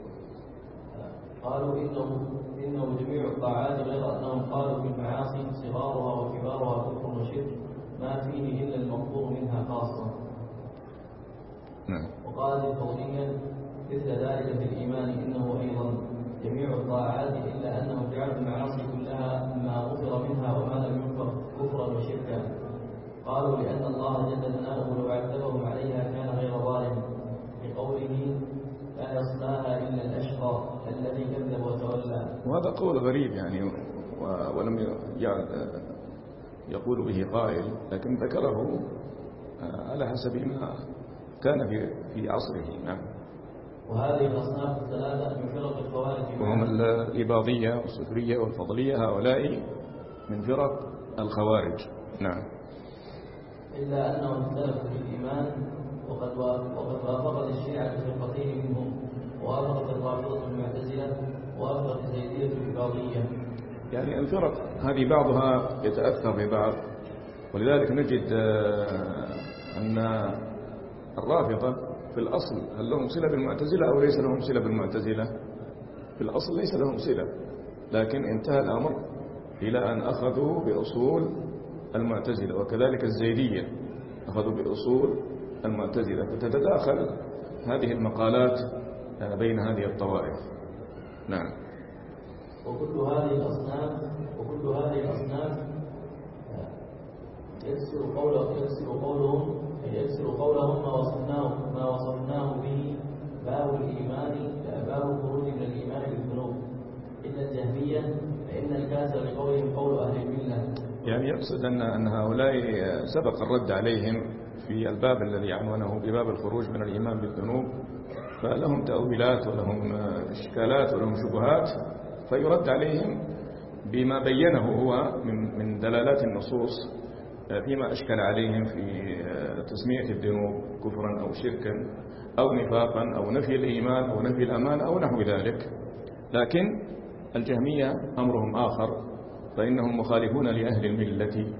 قالوا إنه جميع الطاعات، غير أنهم قالوا في المعاصي صغارها وكبارها كفر وشرك ما فيه إلا المغفور منها خاصة. نعم. وقالت الفضلية: مثل ذلك في الإيمان إنه أيضا جميع الطاعات إلا أنهم جعلوا المعاصي كلها ما غفر منها وما لم يغفر كفرا وشركا. قالوا لأن الله جل ثناؤه لو عذبهم عليها كان غير ظالم، بقوله لا يصلاها إلا الأشقى الذي كذب وتولى. وهذا قول غريب يعني، ولم يقول به قائل، لكن ذكره على حسب ما كان في عصره. نعم. وهذه الأصناف الثلاثة من فرق الخوارج، وهم الإباضية والسفرية والفضلية، هؤلاء من فرق الخوارج. نعم. إلا أنهم اختلفوا في الإيمان، وقد وافقت الشيعة فرقتين منهم، ووافقت الرافضة المعتزلة، ووافقت الزيدية الإباضية. يعني الفرق هذه بعضها يتأثر ببعض، ولذلك نجد أن الرافضة في الأصل هل لهم صلة بالمعتزلة أو ليس لهم صلة بالمعتزلة؟ في الأصل ليس لهم صلة، لكن انتهى الأمر إلى أن أخذوا بأصول المعتزلة، وكذلك الزيدية أخذوا بأصول المعتزلة، فتتداخل هذه المقالات بين هذه الطوائف. نعم. وكل هذه الأصناف يكسر قولهم ما وصفناه به باب الإيمان، باب الخروج من الإيمان بالذنوب، إلا الجهمية فإن الكافر لقولهم قول أهل الملة. يعني يقصد أن هؤلاء سبق الرد عليهم في الباب الذي عنونه بباب الخروج من الإيمان بالذنوب، فلهم تأويلات ولهم إشكالات ولهم شبهات، فيرد عليهم بما بينه هو من دلالات النصوص فيما أشكل عليهم في تسمية الذنوب كفرا أو شركا أو نفاقا أو نفي الإيمان أو نفي الأمان أو نحو ذلك. لكن الجهمية أمرهم آخر، فإنهم مخالفون لأهل الملة،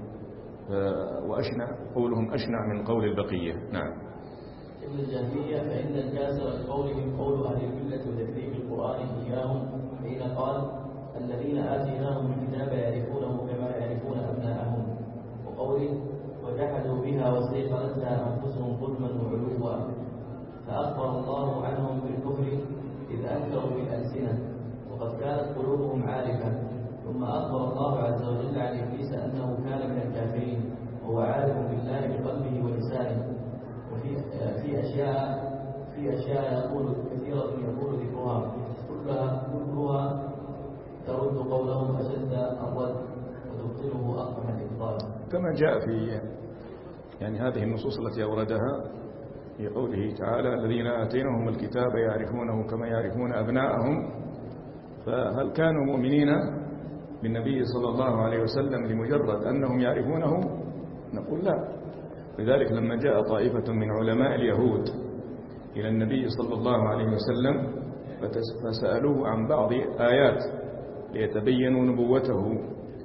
قولهم أشنع من قول البقية. نعم. ابن الجهمية فإن الكافر لقولهم قول أهل الملة وتكذيب القرآن إياهم، حين قال الذين آتيناهم الكتاب يعرفونه كما يعرفون أبناءهم، وقوله وجحدوا بها واستيقنتها أنفسهم ظلما وعلوا، فأخبر الله عنهم بالكفر إذ أنكروا بالألسنة وقد كانت قلوبهم عارفة، ثم أخبر الله عز وجل عن إبليس أنه كان من الكافرين وهو عارف بالله بقلبه ولسانه. وفي أشياء يقول كثيرة يقول ذكرها كلها ترد قولهم أشد الرد وتبطله أقبح الإبطال، كما جاء في هذه النصوص التي أوردها في قوله تعالى الذين آتيناهم الكتاب يعرفونه كما يعرفون أبناءهم. فهل كانوا مؤمنين بالنبي صلى الله عليه وسلم لمجرد أنهم يعرفونه؟ نقول لا. لذلك لما جاء طائفة من علماء اليهود إلى النبي صلى الله عليه وسلم فسألوه عن بعض آيات ليتبينوا نبوته،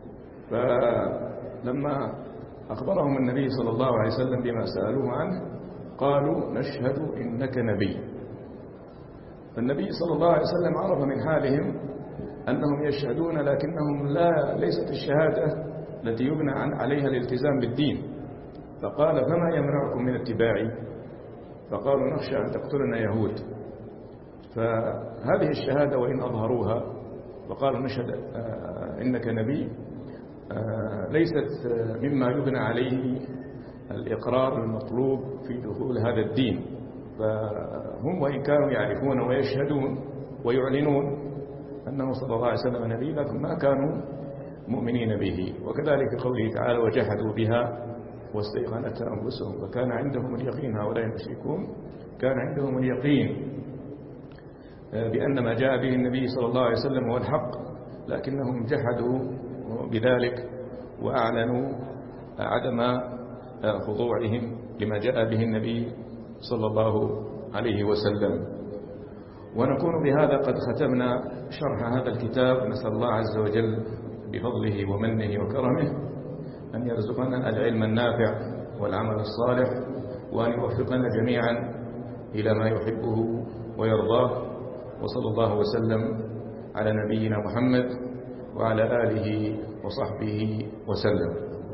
فلما أخبرهم النبي صلى الله عليه وسلم بما سألوه عنه قالوا نشهد إنك نبي. فالنبي صلى الله عليه وسلم عرف من حالهم أنهم يشهدون، لكنهم ليست الشهادة التي يبنى عليها الالتزام بالدين، فقال فما يمنعكم من اتباعي؟ فقالوا نخشى أن تقتلنا يهود. فهذه الشهادة وإن أظهروها وقالوا نشهد إنك نبي ليست مما يبنى عليه الإقرار المطلوب في دخول هذا الدين، فهم وإن كانوا يعرفون ويشهدون ويعلنون أنه صلى الله عليه وسلم نبي، لكن ما كانوا مؤمنين به. وكذلك قوله تعالى وجحدوا بها واستيقنتها أنفسهم، فكان عندهم اليقين، هؤلاء المشركون كان عندهم اليقين بأن ما جاء به النبي صلى الله عليه وسلم هو الحق، لكنهم جحدوا بذلك وأعلنوا عدم خضوعهم لما جاء به النبي صلى الله عليه وسلم. ونكون بهذا قد ختمنا شرح هذا الكتاب. نسأل الله عز وجل بفضله ومنه وكرمه أن يرزقنا العلم النافع والعمل الصالح، وأن يوفقنا جميعا إلى ما يحبه ويرضاه. وصلى الله وسلم على نبينا محمد وعلى آله وصحبه وسلم.